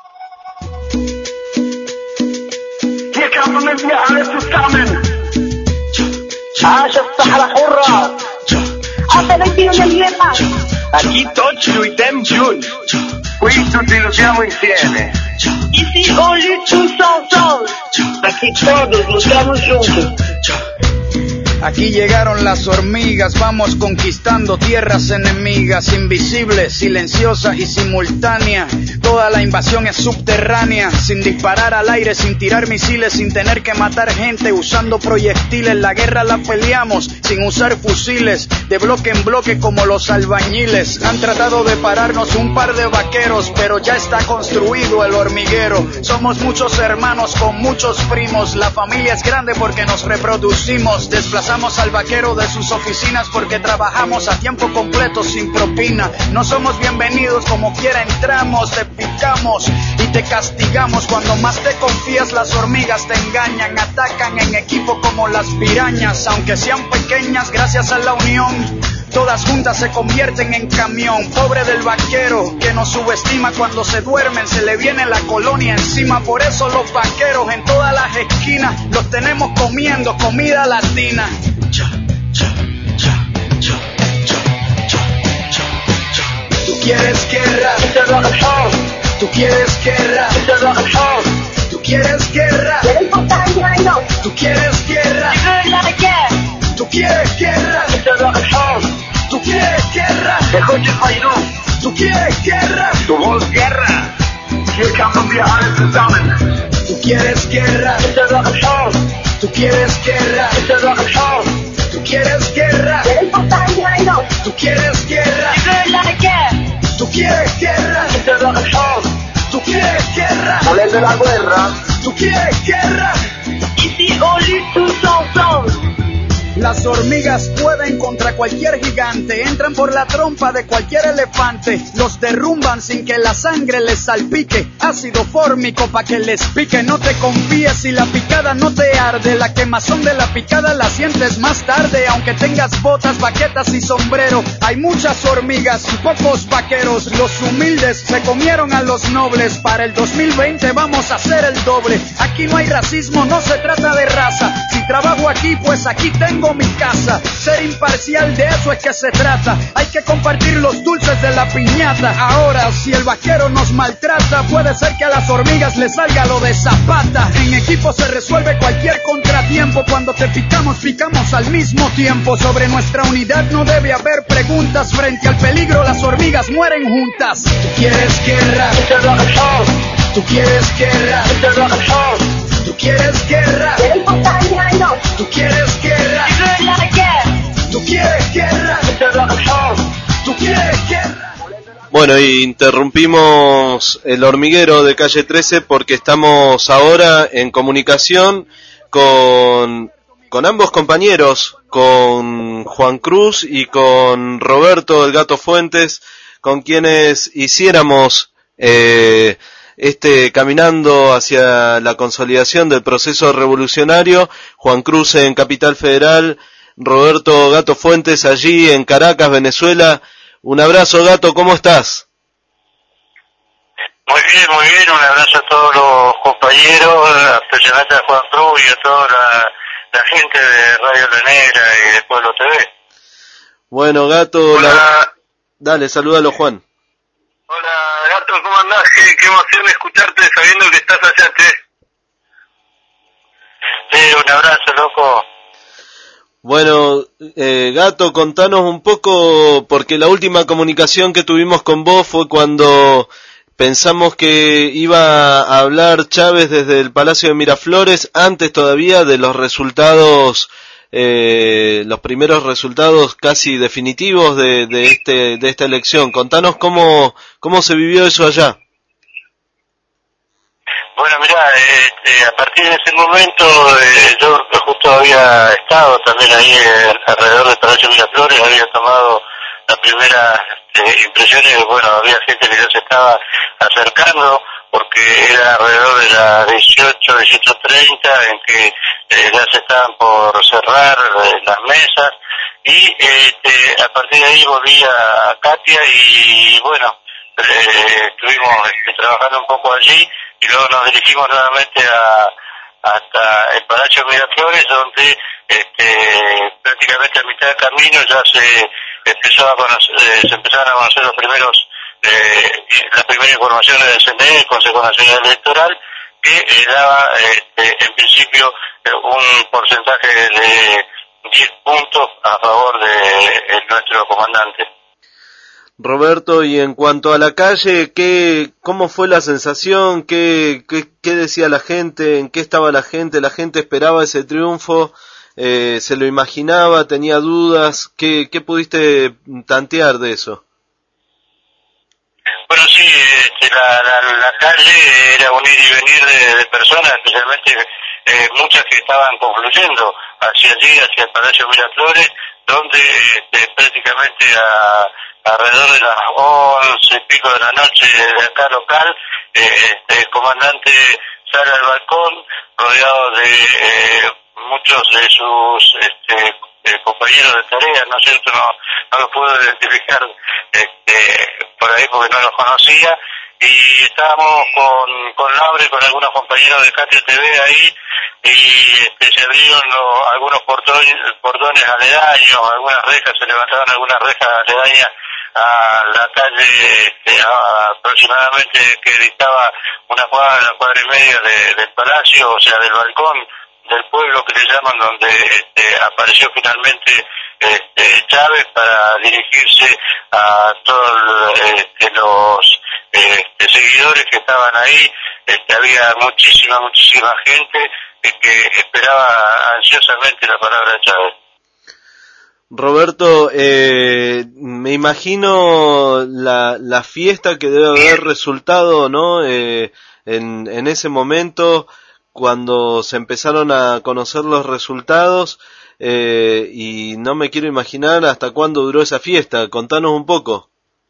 Hier kamen wir alle zusammen. عاش الصحراء حرة. Atención del Vietnam. Aquí tots lluitem junts. Qui tutti lottiamo insieme. Ici on lutte tous ensemble. Aquí todos luchamos juntos. Aquí llegaron las hormigas, vamos conquistando tierras enemigas, invisibles, silenciosa y simultánea. Toda la invasión es subterránea, sin disparar al aire, sin tirar misiles, sin tener que matar gente, usando proyectiles. La guerra la peleamos sin usar fusiles, de bloque en bloque como los albañiles. Han tratado de pararnos un par de vaqueros, pero ya está construido el hormiguero. Somos muchos hermanos con muchos primos, la familia es grande porque nos reproducimos. Desplazamos al vaquero de sus oficinas porque trabajamos a tiempo completo sin propina. No somos bienvenidos, como quiera entramos, te picamos y te castigamos. Cuando más te confías, las hormigas te engañan, atacan en equipo como las pirañas. Aunque sean pequeñas, gracias a la unión, todas juntas se convierten en camión. Pobre del vaquero que nos subestima, cuando se duermen se le viene la colonia encima. Por eso los vaqueros en todas las esquinas los tenemos comiendo comida latina. Tú quieres guerra, tú quieres guerra, tú quieres guerra, tú quieres guerra, tú quieres guerra, tú quieres guerra, tú quieres guerra, Du willst Guerra. Hier kamen wir alle zusammen. tú quieres guerra, tú quieres guerra, tú quieres guerra, tú quieres guerra, tú quieres guerra, tú quieres guerra, Hablen de la guerra. tú quieres guerra. Ici on lutte tous ensemble. Las hormigas pueden contra cualquier gigante, entran por la trompa de cualquier elefante, los derrumban sin que la sangre les salpique, ácido fórmico pa' que les pique. No te confíes si la picada no te arde, la quemazón de la picada la sientes más tarde. Aunque tengas botas, baquetas y sombrero, hay muchas hormigas y pocos vaqueros. Los humildes se comieron a los nobles, para el dos mil veinte vamos a hacer el doble. Aquí no hay racismo, no se trata de raza, si trabajo aquí pues aquí tengo mi casa. Ser imparcial, de eso es que se trata, hay que compartir los dulces de la piñata. Ahora si el vaquero nos maltrata, puede ser que a las hormigas les salga lo de Zapata. En equipo se resuelve cualquier contratiempo, cuando te picamos, picamos al mismo tiempo. Sobre nuestra unidad no debe haber preguntas, frente al peligro las hormigas mueren juntas. Tú quieres guerra, tú quieres guerra, tú quieres guerra, tú quieres guerra, tú quieres guerra, quieres guerra, tú quieres guerra. Bueno, y interrumpimos el hormiguero de calle trece porque estamos ahora en comunicación con, con ambos compañeros, con Juan Cruz y con Roberto el Gato Fuentes, con quienes hiciéramos eh, este caminando hacia la consolidación del proceso revolucionario. Juan Cruz en Capital Federal, Roberto Gato Fuentes allí en Caracas, Venezuela. Un abrazo, Gato, ¿cómo estás? Muy bien, muy bien, un abrazo a todos los compañeros, especialmente a Juan Cruz y a toda la, la gente de Radio La Negra y de Pueblo T V. Bueno, Gato, la... dale, salúdalo, Juan. Hola, Gato, ¿cómo andás? Qué, qué emoción escucharte sabiendo que estás allá, che. Sí, un abrazo, loco. Bueno, eh, Gato, contanos un poco, porque la última comunicación que tuvimos con vos fue cuando pensamos que iba a hablar Chávez desde el Palacio de Miraflores, antes todavía de los resultados, eh, los primeros resultados casi definitivos de, de este, de esta elección. Contanos cómo, cómo se vivió eso allá. Bueno, mirá, eh, a partir de ese momento, eh, yo justo había estado también ahí eh, alrededor del Palacio Miraflores, había tomado las primeras eh, impresiones, bueno, había gente que ya se estaba acercando, porque era alrededor de las dieciocho, dieciocho treinta, en que eh, ya se estaban por cerrar eh, las mesas, y este, a partir de ahí volví a Katia y bueno, eh, estuvimos este, trabajando un poco allí, y luego nos dirigimos nuevamente a, hasta el Palacio Miraflores, donde este, prácticamente a mitad de camino ya se empezó a conocer, eh, se empezaron a conocer los primeros, eh, las primeras informaciones del C N E, el Consejo Nacional Electoral, que eh, daba este, en principio eh, un porcentaje de diez puntos a favor de, de nuestro comandante. Roberto, y en cuanto a la calle, ¿qué, cómo fue la sensación? ¿Qué, qué, qué decía la gente? ¿En qué estaba la gente? ¿La gente esperaba ese triunfo? Eh, ¿Se lo imaginaba? ¿Tenía dudas? ¿Qué, qué pudiste tantear de eso? Bueno, sí, este, la, la, la calle era un ir y venir de, de personas, especialmente eh, muchas que estaban confluyendo hacia allí, hacia el Palacio Miraflores, donde este, prácticamente a alrededor de las once y pico de la noche de acá local, eh, el comandante sale al balcón rodeado de eh, muchos de sus este, eh, compañeros de tarea, ¿no es cierto? No, no los puedo identificar este, por ahí porque no los conocía, y estábamos con, con Laure, con algunos compañeros de Katia T V ahí, y este, se abrieron los, algunos portones, portones aledaños, algunas rejas, se levantaron algunas rejas aledañas a la calle, este, a, aproximadamente que distaba una cuadra, una cuadra y media de, del palacio, o sea, del balcón del pueblo que le llaman, donde este, apareció finalmente este, Chávez para dirigirse a todos este, los este, seguidores que estaban ahí. Este, había muchísima, muchísima gente que, que esperaba ansiosamente la palabra de Chávez. Roberto, eh, me imagino la, la fiesta que debe haber resultado, ¿no? Eh, en, en ese momento, cuando se empezaron a conocer los resultados, eh, y no me quiero imaginar hasta cuándo duró esa fiesta. Contanos un poco.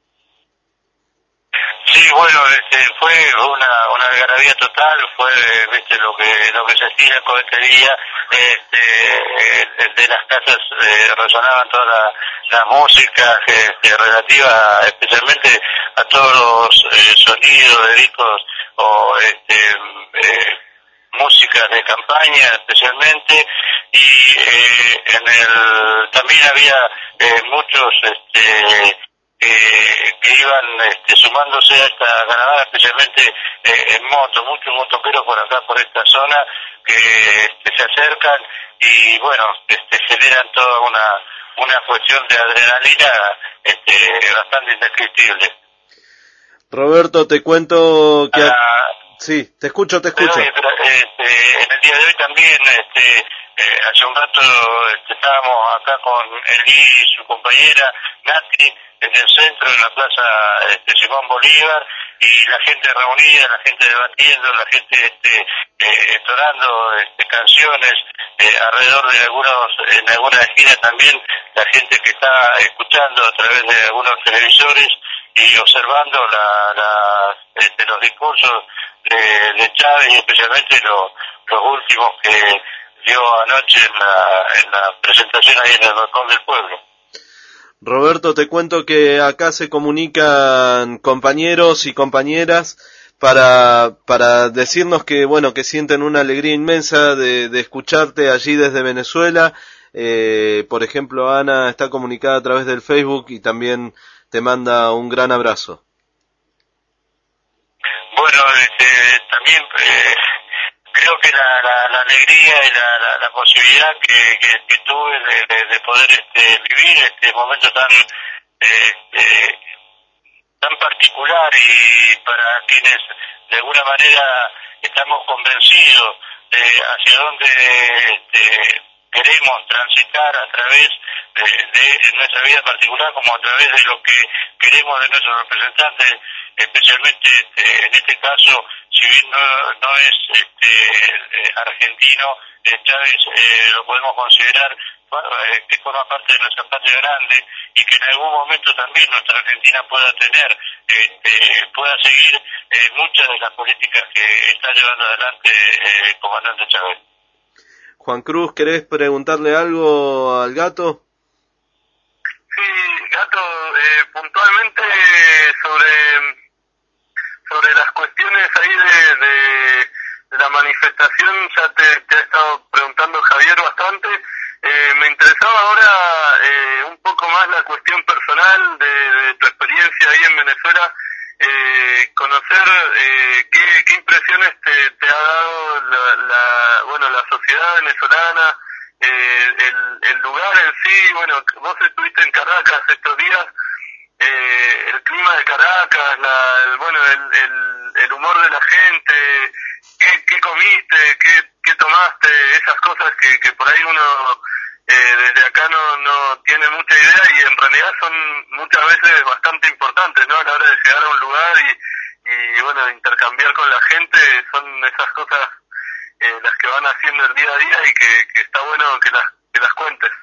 Sí, bueno, este, fue una, una algarabía total, fue, viste, lo que, lo que se estira con este día, este, de las casas eh, resonaban todas la, las músicas este, relativas especialmente a todos los eh, sonidos de discos o este, eh, músicas de campaña especialmente, y eh, en el, también había eh, muchos, este, Eh, que iban este, sumándose a esta caravana, especialmente eh, en moto, muchos motoqueros por acá, por esta zona, que este, se acercan y bueno, este, generan toda una una cuestión de adrenalina este, bastante indescriptible. Roberto, te cuento que... Ah, sí, te escucho, te escucho. Pero, este, en el día de hoy también este, eh, hace un rato este, estábamos acá con Eli y su compañera Nati en el centro, en la plaza este, Simón Bolívar, y la gente reunida, la gente debatiendo, la gente este, eh, entonando este, canciones, eh, alrededor de algunos, en algunas esquinas también, la gente que está escuchando a través de algunos televisores y observando la, la, este, los discursos de, de Chávez, y especialmente los, los últimos que dio anoche en la, en la presentación ahí en el balcón del pueblo. Roberto, te cuento que acá se comunican compañeros y compañeras para para decirnos que bueno que sienten una alegría inmensa de, de escucharte allí desde Venezuela. Eh, por ejemplo, Ana está comunicada a través del Facebook y también te manda un gran abrazo. Bueno, este, también eh, creo que la, la, la alegría y la, la, la posibilidad que, que, que tuve de, de, de poder este, vivir este momento tan este, tan particular, y para quienes de alguna manera estamos convencidos de hacia dónde este, queremos transitar a través de, de nuestra vida particular, como a través de lo que queremos de nuestros representantes, especialmente este, en este caso, si bien no, no es este, argentino, Chávez eh, lo podemos considerar eh, que forma parte de nuestra patria grande, y que en algún momento también nuestra Argentina pueda tener, este, pueda seguir eh, muchas de las políticas que está llevando adelante eh, el comandante Chávez. Juan Cruz, ¿querés preguntarle algo al Gato? Sí, Gato, eh, puntualmente sobre sobre las cuestiones ahí de, de, de la manifestación, ya te, te ha estado preguntando Javier bastante. Eh, me interesaba ahora eh, un poco más la cuestión personal de, de tu experiencia ahí en Venezuela, eh, conocer eh, qué, qué impresiones te, te ha dado la, la, bueno, la sociedad venezolana, eh, el, el lugar en sí. Bueno, vos estuviste en Caracas estos días. Eh, el clima de Caracas, la, el, bueno, el, el, el humor de la gente, qué, qué comiste, qué, qué tomaste, esas cosas que, que por ahí uno eh, desde acá no, no tiene mucha idea, y en realidad son muchas veces bastante importantes, ¿no? A la hora de llegar a un lugar y, y bueno, intercambiar con la gente, son esas cosas eh, las que van haciendo el día a día, y que, que está bueno que las, que las cuentes.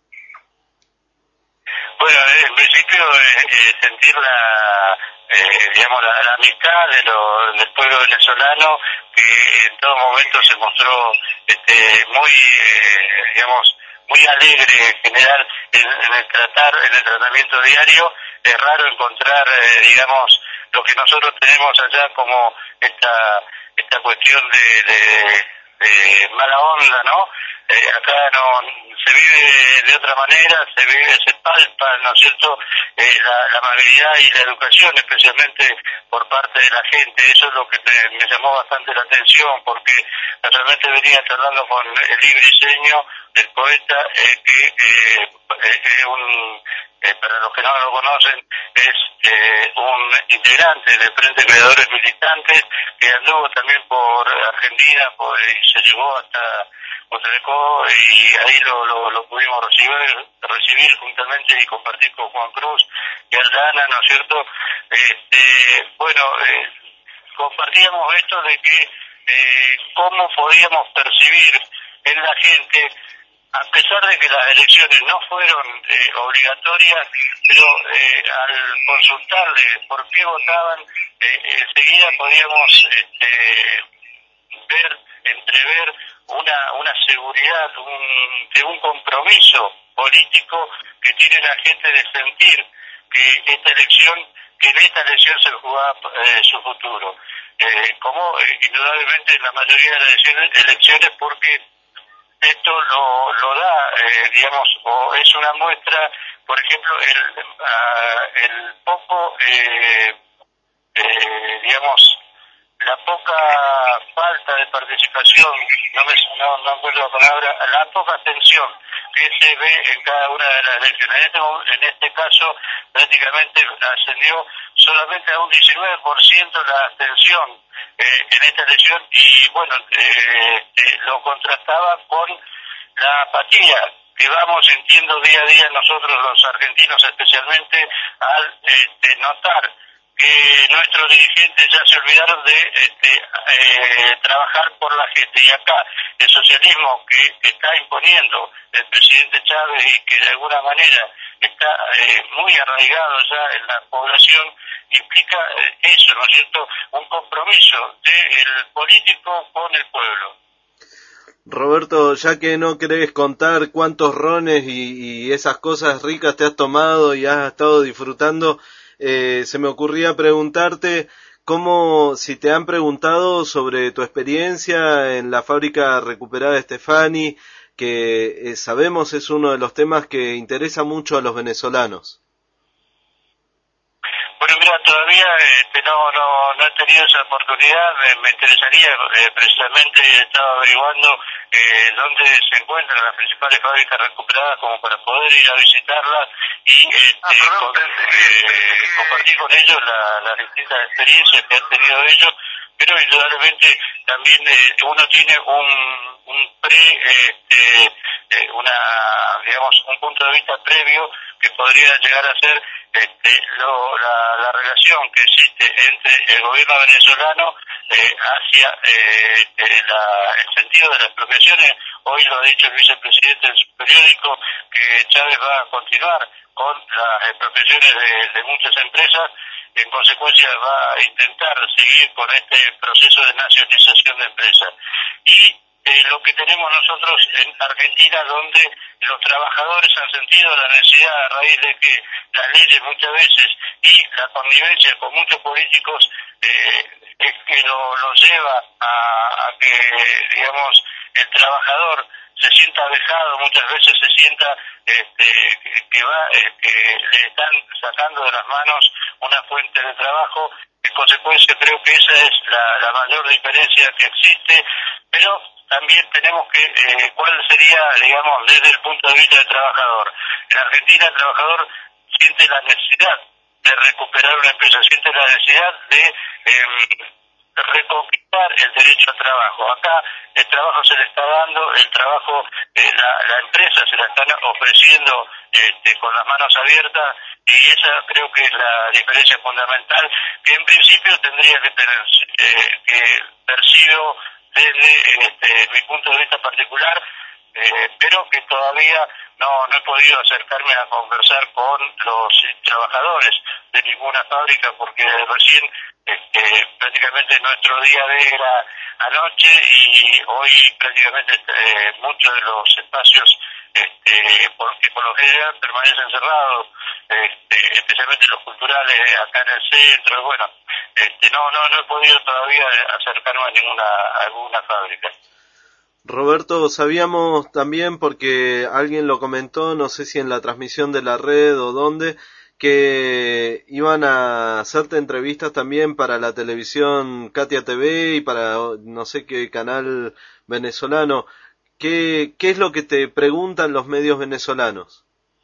Bueno, en principio eh, eh, sentir la, eh, digamos, la, la amistad de lo, del pueblo venezolano, que en todo momento se mostró este, muy, eh, digamos, muy alegre en general en, en el tratar, en el tratamiento diario. Es raro encontrar, eh, digamos, lo que nosotros tenemos allá como esta, esta cuestión de, de, de mala onda, ¿no? Eh, acá no se vive de otra manera, se vive, se palpa, ¿no es cierto?, eh, la, la amabilidad y la educación, especialmente por parte de la gente. Eso es lo que me, me llamó bastante la atención, porque realmente venía charlando con Eli Briceño, el poeta, eh, que eh, es un, eh, para los que no lo conocen, es eh, un integrante del Frente de Creadores Militantes, que anduvo también por Argentina, por, y se llevó hasta Cotelecó, y ahí lo, lo, lo pudimos recibir, recibir juntamente y compartir con Juan Cruz y Aldana, ¿no es cierto? Este, bueno, eh, compartíamos esto de que eh, cómo podíamos percibir en la gente, a pesar de que las elecciones no fueron eh, obligatorias, pero eh, al consultarle por qué votaban, eh, enseguida podíamos este, ver, entrever una una seguridad, un, de un compromiso político que tiene la gente de sentir que esta elección, que en esta elección se jugaba eh, su futuro. Eh, como eh, indudablemente la mayoría de las elecciones, porque esto lo, lo da, eh, digamos, o es una muestra, por ejemplo, el, uh, el poco, eh, eh, digamos, la poca falta de participación, no me no, no acuerdo la palabra, la poca atención que se ve en cada una de las elecciones. En este, en este caso, prácticamente ascendió solamente a un diecinueve por ciento la abstención eh, en esta elección, y bueno, eh, eh, lo contrastaba con la apatía que vamos sintiendo día a día nosotros los argentinos, especialmente al este, notar que nuestros dirigentes ya se olvidaron de este, eh, trabajar por la gente, y acá el socialismo que, que está imponiendo el presidente Chávez y que de alguna manera está eh, muy arraigado ya en la población, implica eh, eso, ¿no es cierto?, un compromiso del político con el pueblo. Roberto, ya que no querés contar cuántos rones y, y esas cosas ricas te has tomado y has estado disfrutando, eh, se me ocurría preguntarte cómo, si te han preguntado sobre tu experiencia en la fábrica recuperada Stefani, que eh, sabemos es uno de los temas que interesa mucho a los venezolanos. Bueno, mira, todavía este, no, no, no he tenido esa oportunidad, me, me interesaría, eh, precisamente estaba averiguando eh, dónde se encuentran las principales fábricas recuperadas como para poder ir a visitarlas y este, ah, con, eh, compartir con ellos la, las distintas experiencias que han tenido ellos, pero indudablemente también eh, uno tiene un, un pre, este, eh, una, digamos, un punto de vista previo que podría llegar a ser este, lo, la, la relación que existe entre el gobierno venezolano eh, hacia eh, eh, la, el sentido de las expropiaciones. Hoy lo ha dicho el vicepresidente en su periódico que Chávez va a continuar con las expropiaciones de, de muchas empresas. En consecuencia va a intentar seguir con este proceso de nacionalización de empresas. Y eh, lo que tenemos nosotros en Argentina, donde los trabajadores han sentido la necesidad a raíz de que las leyes muchas veces y la connivencia con muchos políticos eh, es que lo, lo lleva a, a que, digamos, el trabajador se sienta vejado, muchas veces se sienta este, que, que va, eh, que le están sacando de las manos una fuente de trabajo. En consecuencia creo que esa es la, la mayor diferencia que existe, pero también tenemos que, eh, ¿cuál sería, digamos, desde el punto de vista del trabajador? En Argentina el trabajador siente la necesidad de recuperar una empresa, siente la necesidad de eh, reconquistar el derecho al trabajo. Acá el trabajo se le está dando, el trabajo, eh, la, la empresa se la están ofreciendo este, con las manos abiertas, y esa creo que es la diferencia fundamental que en principio tendría que tener, eh, que percibo desde este, mi punto de vista particular, eh, pero que todavía no, no he podido acercarme a conversar con los trabajadores de ninguna fábrica, porque recién este, prácticamente nuestro día de era anoche, y hoy prácticamente eh, muchos de los espacios este, porque por lo general permanecen cerrados, este, especialmente los culturales acá en el centro. Bueno, este, no, no, no he podido todavía acercarme a ninguna a alguna fábrica. Roberto, sabíamos también, porque alguien lo comentó, no sé si en la transmisión de la red o dónde, que iban a hacerte entrevistas también para la televisión Katia T V y para no sé qué canal venezolano. ¿Qué, qué es lo que te preguntan los medios venezolanos?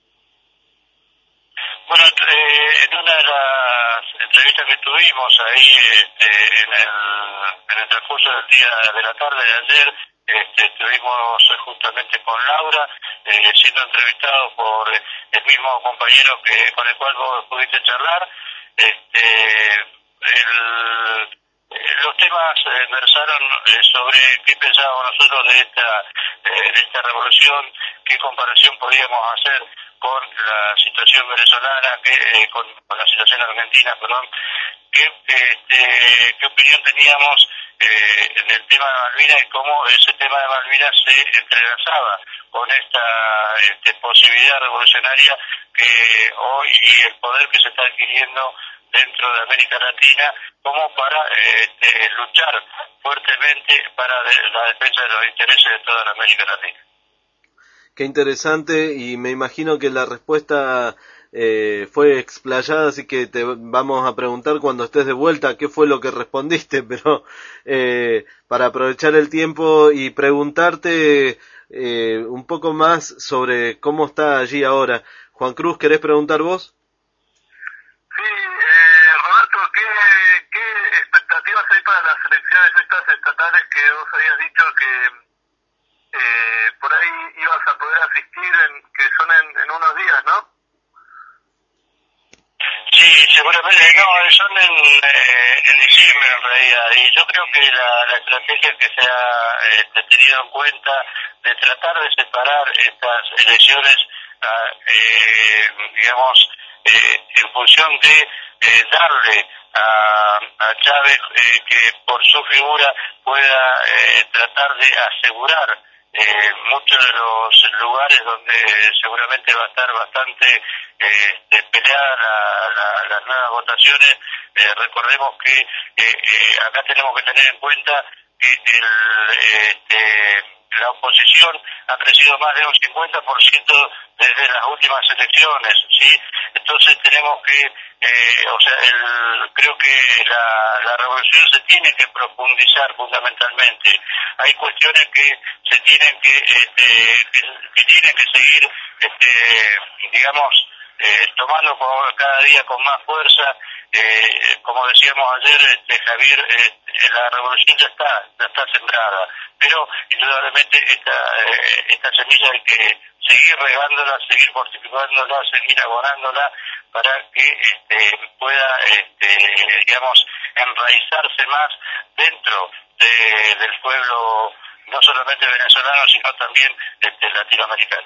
Bueno, eh, en una de las entrevistas que tuvimos ahí este, en, el, en el transcurso del día de la tarde de ayer, este, estuvimos justamente con Laura, eh, siendo entrevistado por el mismo compañero que con el cual vos pudiste charlar. Este, el, los temas eh, versaron eh, sobre qué pensábamos nosotros de esta, eh, de esta revolución, qué comparación podíamos hacer con la situación venezolana, que, eh, con, con la situación argentina, perdón, qué, este, qué opinión teníamos eh, en el tema de Malvinas y cómo ese tema de Malvinas se entrelazaba con esta este, posibilidad revolucionaria que hoy, y el poder que se está adquiriendo dentro de América Latina, como para este, luchar fuertemente para de, la defensa de los intereses de toda la América Latina. Qué interesante, y me imagino que la respuesta eh, fue explayada, así que te vamos a preguntar cuando estés de vuelta qué fue lo que respondiste, pero eh, para aprovechar el tiempo y preguntarte eh, un poco más sobre cómo está allí ahora. Juan Cruz, ¿querés preguntar vos? Sí, eh, Roberto, ¿qué, ¿qué expectativas hay para las elecciones estas estatales que vos habías dicho que, eh, por ahí ibas a poder asistir, en, que son en, en unos días, ¿no? Sí, seguramente, no, son en, eh, en diciembre en realidad, y yo creo que la, la estrategia que se ha eh, tenido en cuenta de tratar de separar estas elecciones, ah, eh, digamos, eh, en función de eh, darle a, a Chávez eh, que por su figura pueda eh, tratar de asegurar eh, muchos de los lugares donde seguramente va a estar bastante eh, peleada la, la, las nuevas votaciones. Eh, recordemos que eh, eh, acá tenemos que tener en cuenta que el, este, la oposición ha crecido más de un cincuenta por ciento desde las últimas elecciones, ¿sí? Entonces tenemos que, eh, o sea, el, creo que la, la revolución se tiene que profundizar fundamentalmente. Hay cuestiones que se tienen que, este, que, que tienen que seguir, este, digamos, eh, tomando cada día con más fuerza. Eh, como decíamos ayer, este, Javier, eh, la revolución ya está, ya está sembrada, pero indudablemente esta, eh, esta semilla hay que seguir regándola, seguir fortificándola, seguir abonándola para que este, pueda, este, digamos, enraizarse más dentro de, del pueblo, no solamente venezolano, sino también este, latinoamericano.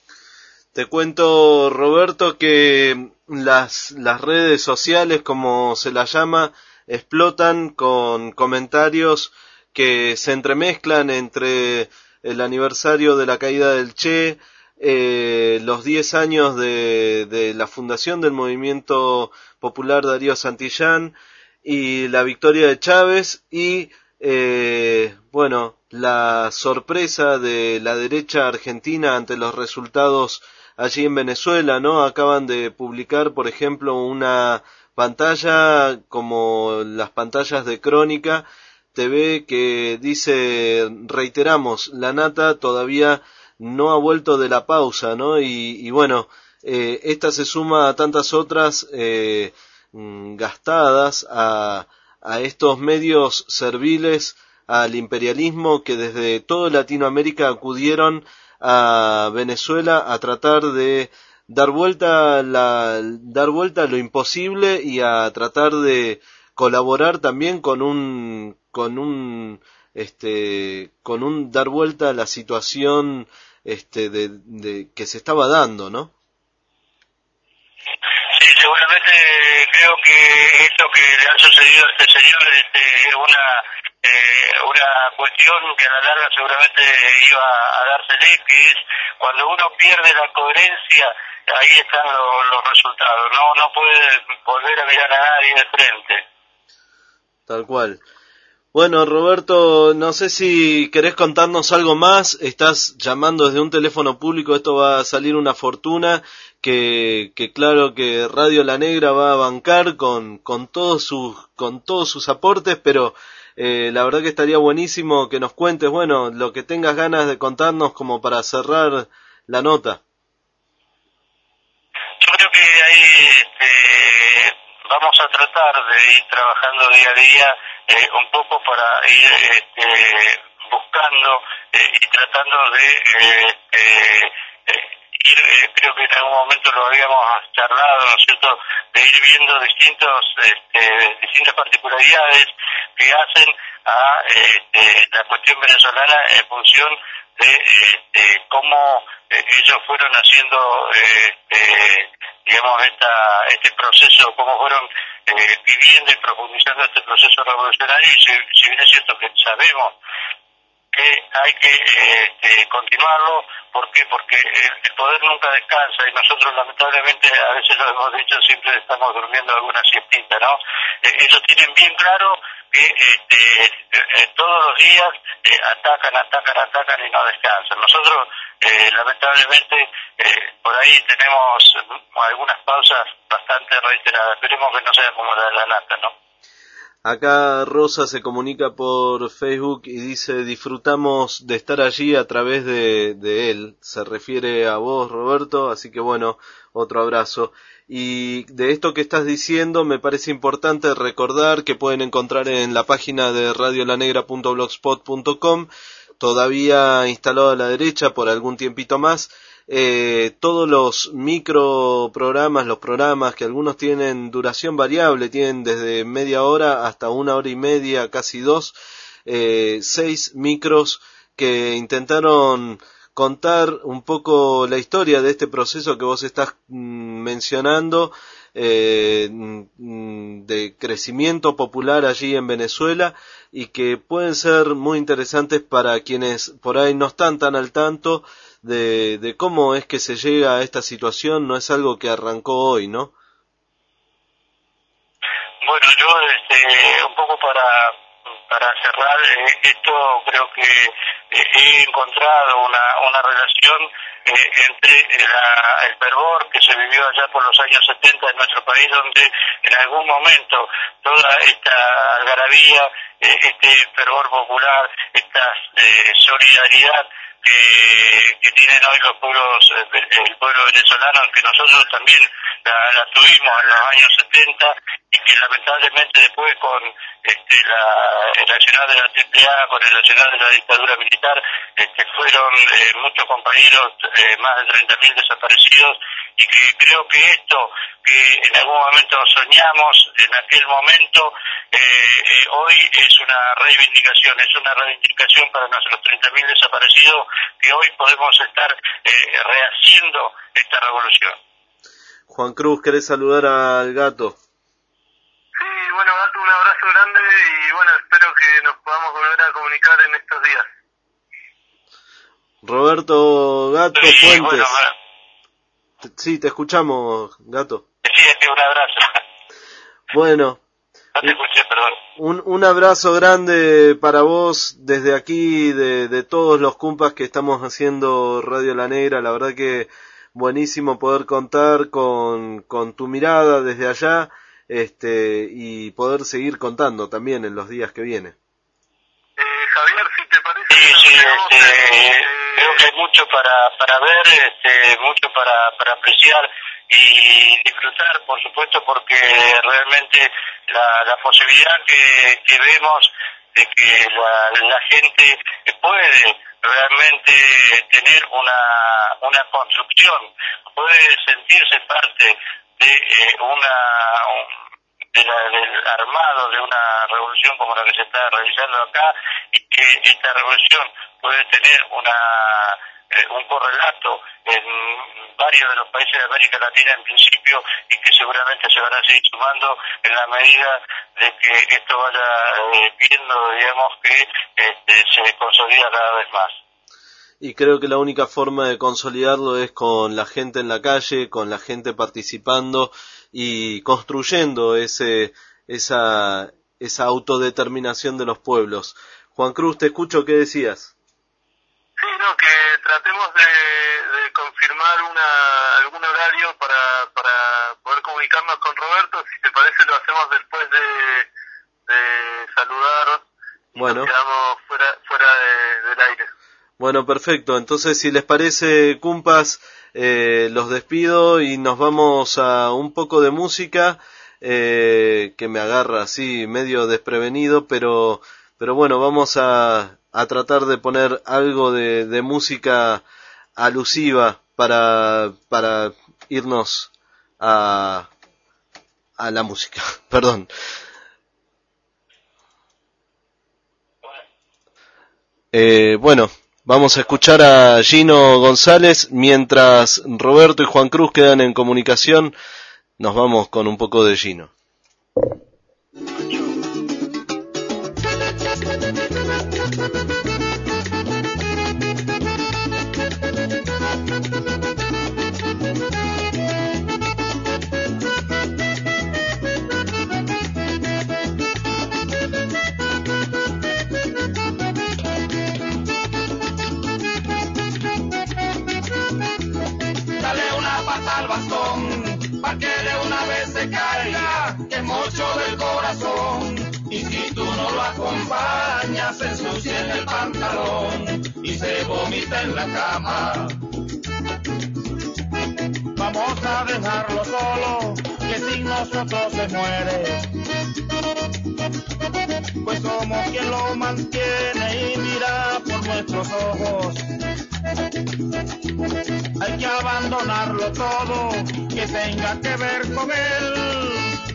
Te cuento, Roberto, que las, las redes sociales, como se las llama, explotan con comentarios que se entremezclan entre el aniversario de la caída del Che, eh, los diez años de, de la fundación del Movimiento Popular Darío Santillán y la victoria de Chávez y, eh, bueno, la sorpresa de la derecha argentina ante los resultados allí en Venezuela, ¿no? Acaban de publicar, por ejemplo, una pantalla como las pantallas de Crónica T V que dice, reiteramos, la nata todavía no ha vuelto de la pausa, ¿no? Y, y bueno, eh, esta se suma a tantas otras eh, gastadas a, a estos medios serviles al imperialismo que desde toda Latinoamérica acudieron a Venezuela a tratar de dar vuelta la, dar vuelta a lo imposible y a tratar de colaborar también con un con un este con un dar vuelta a la situación este de, de que se estaba dando, ¿no? Sí, seguramente creo que esto que le ha sucedido a este señor este, es una eh, una cuestión que a la larga seguramente iba a dársele, que es cuando uno pierde la coherencia, ahí están lo, los resultados, no no puede volver a mirar a nadie de frente. Tal cual. Bueno, Roberto, no sé si querés contarnos algo más. Estás llamando desde un teléfono público, esto va a salir una fortuna que, que claro que Radio La Negra va a bancar con, con todos sus, con todos sus aportes, pero eh, la verdad que estaría buenísimo que nos cuentes, bueno, lo que tengas ganas de contarnos como para cerrar la nota. Yo creo que ahí este, vamos a tratar de ir trabajando día a día eh, un poco para ir este, buscando eh, y tratando de eh, eh, eh, ir, eh, creo que en algún momento lo habíamos charlado, ¿no es cierto?, de ir viendo distintos este, distintas particularidades que hacen a este, la cuestión venezolana en función de este, cómo eh, ellos fueron haciendo este, digamos esta, este proceso, cómo fueron eh, viviendo y profundizando este proceso revolucionario, y si, si bien es cierto que sabemos que hay que este, continuarlo. ¿Por qué? Porque el, el poder nunca descansa y nosotros lamentablemente, a veces lo hemos dicho, siempre estamos durmiendo alguna siestita, ¿no? Eh, ellos tienen bien claro que este, eh, todos los días eh, atacan, atacan, atacan y no descansan. Nosotros eh, lamentablemente eh, por ahí tenemos algunas pausas bastante reiteradas. Esperemos que no sea como la de la nata, ¿no? Acá Rosa se comunica por Facebook y dice, disfrutamos de estar allí a través de, de él. Se refiere a vos, Roberto, así que bueno, otro abrazo. Y de esto que estás diciendo me parece importante recordar que pueden encontrar en la página de radio la negra punto blogspot punto com todavía instalado a la derecha por algún tiempito más. Eh, todos los microprogramas, los programas que algunos tienen duración variable, tienen desde media hora hasta una hora y media, casi dos, eh, seis micros que intentaron contar un poco la historia de este proceso que vos estás mm, mencionando, eh, de crecimiento popular allí en Venezuela, y que pueden ser muy interesantes para quienes por ahí no están tan al tanto de, de cómo es que se llega a esta situación. No es algo que arrancó hoy, ¿no? Bueno, yo este, un poco para para cerrar eh, esto, creo que eh, he encontrado una una relación eh, entre la, el fervor que se vivió allá por los años setenta en nuestro país, donde en algún momento toda esta algarabía, eh, este fervor popular, esta eh, solidaridad que, que tienen hoy los pueblos, el pueblo venezolano, que nosotros también la, la tuvimos en los años setenta, y que lamentablemente después con este, la, el accionar de la Triple A, con el accionar de la dictadura militar, este, fueron eh, muchos compañeros, eh, más de treinta mil desaparecidos, y que creo que esto que en algún momento soñamos, en aquel momento, eh, eh, hoy es una reivindicación, es una reivindicación para nuestros treinta mil desaparecidos, que hoy podemos estar eh, rehaciendo esta revolución. Juan Cruz, ¿querés saludar al Gato? Sí, bueno, Gato, un abrazo grande y bueno, espero que nos podamos volver a comunicar en estos días. Roberto Gato Sí, Fuentes. bueno, Sí, te escuchamos, Gato. sí, un abrazo. Bueno. No te escuché, perdón. Un, un abrazo grande para vos desde aquí, de, de todos los cumpas que estamos haciendo Radio La Negra. La verdad que buenísimo poder contar con, con tu mirada desde allá, este, y poder seguir contando también en los días que vienen. Eh, Javier, si te parece... Sí, sí, este, creo que hay mucho para, para ver, este, mucho para, para apreciar y disfrutar, por supuesto, porque realmente la, la posibilidad que, que vemos de que la, la gente puede realmente tener una, una construcción, puede sentirse parte de eh, una un, de la, del armado de una revolución como la que se está realizando acá, y que esta revolución puede tener una eh, un correlato en varios de los países de América Latina en principio, y que seguramente se van a seguir sumando en la medida de que esto vaya eh, viendo, digamos, que este, se consolida cada vez más. Y creo que la única forma de consolidarlo es con la gente en la calle, con la gente participando y construyendo ese esa esa autodeterminación de los pueblos. Juan Cruz, te escucho, ¿qué decías? Sí, no, que tratemos de, de confirmar una algún horario para, para poder comunicarnos con Roberto. Si te parece, lo hacemos después de, de saludar. Bueno. Nos quedamos fuera, fuera de, del aire. Bueno, perfecto. Entonces, si les parece, cumpas, eh, los despido y nos vamos a un poco de música, eh, que me agarra así medio desprevenido, pero pero bueno, vamos a, a tratar de poner algo de, de música alusiva para para irnos a a la música. Perdón. Eh, bueno. Vamos a escuchar a Gino González, mientras Roberto y Juan Cruz quedan en comunicación. Nos vamos con un poco de Gino. Se ensucia en el pantalón y se vomita en la cama. Vamos a dejarlo solo, que sin nosotros se muere. Pues somos quien lo mantiene y mira por nuestro nuestros ojos. Hay que abandonarlo todo que tenga que ver con él.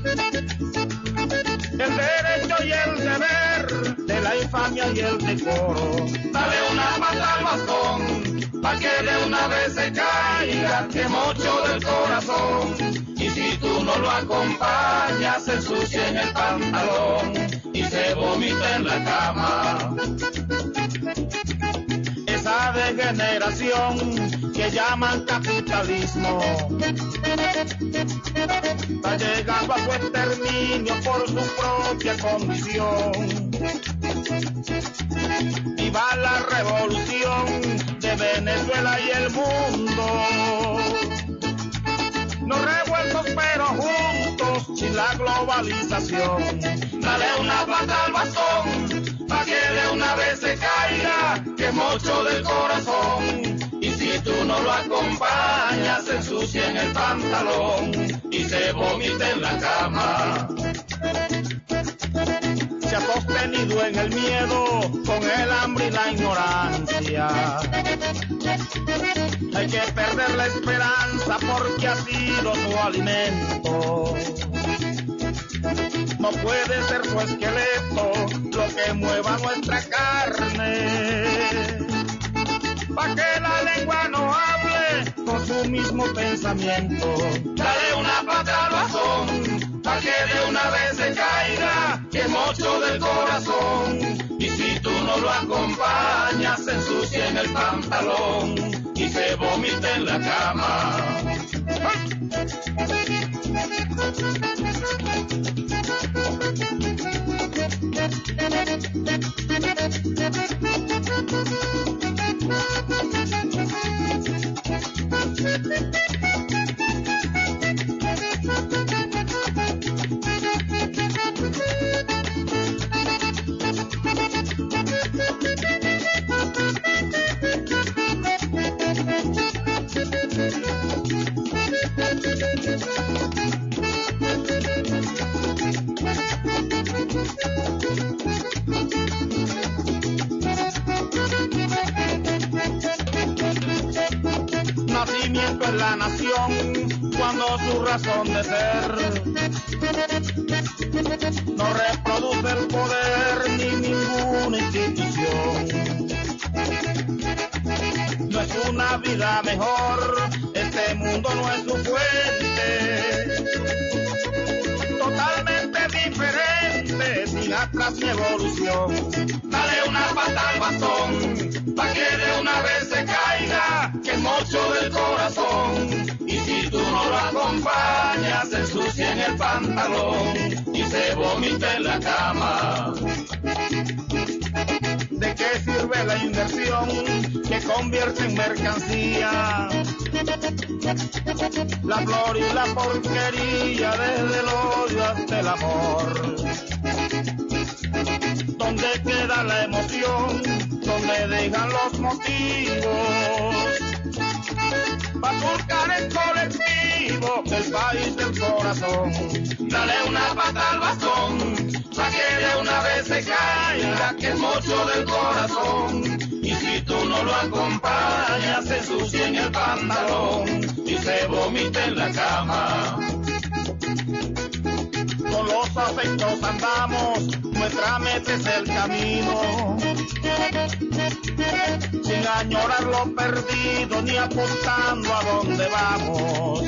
El derecho y el deber de la infamia y el decoro. Dale una pata al bastón, pa' que de una vez se caiga, que mocho del corazón. Y si tú no lo acompañas, se ensucia en el pantalón y se vomita en la cama. Esa degeneración que llaman capitalismo está llegando a su exterminio por su propia condición. Viva la revolución de Venezuela y el mundo, no revueltos pero juntos sin la globalización. Dale una pata al bastón, pa' que de una vez se caiga, que mocho del corazón. Y si tú no lo acompañas, se ensucia en el pantalón y se vomita en la cama. Se ha sostenido en el miedo con el hambre y la ignorancia. Hay que perder la esperanza porque ha sido su alimento. No puede ser su esqueleto lo que mueva nuestra carne, pa' que la lengua no hable con su mismo pensamiento. Dale una pata al bastón, pa' que de una vez se caiga, que mocho del corazón. Y si tú no lo acompañas, se ensucia en el pantalón y se vomita en la cama. Nacimiento en la nación cuando su razón de ser no reproduce el poder ni ninguna institución. No es una vida mejor, este mundo no es su fuente, totalmente diferente, sin atrás ni evolución. Dale una pata al bastón, pa' que de una vez se caiga, que es mocho del corazón. Y si tú no lo acompañas, se ensucia en el pantalón y se vomita en la cama. ¿De qué sirve la inversión que convierte en mercancía la flor y la porquería, desde el odio hasta el amor? ¿Dónde queda la emoción? ¿Dónde dejan los motivos para buscar el colectivo del país del corazón? Dale una pata al bastón, pa' que de una vez se caiga, que es mocho del corazón. Y si tú no lo acompañas, se ensucia en el pantalón y se vomita en la cama. Con los afectos andamos, nuestra meta es el camino, sin añorar lo perdido ni apuntando a dónde vamos.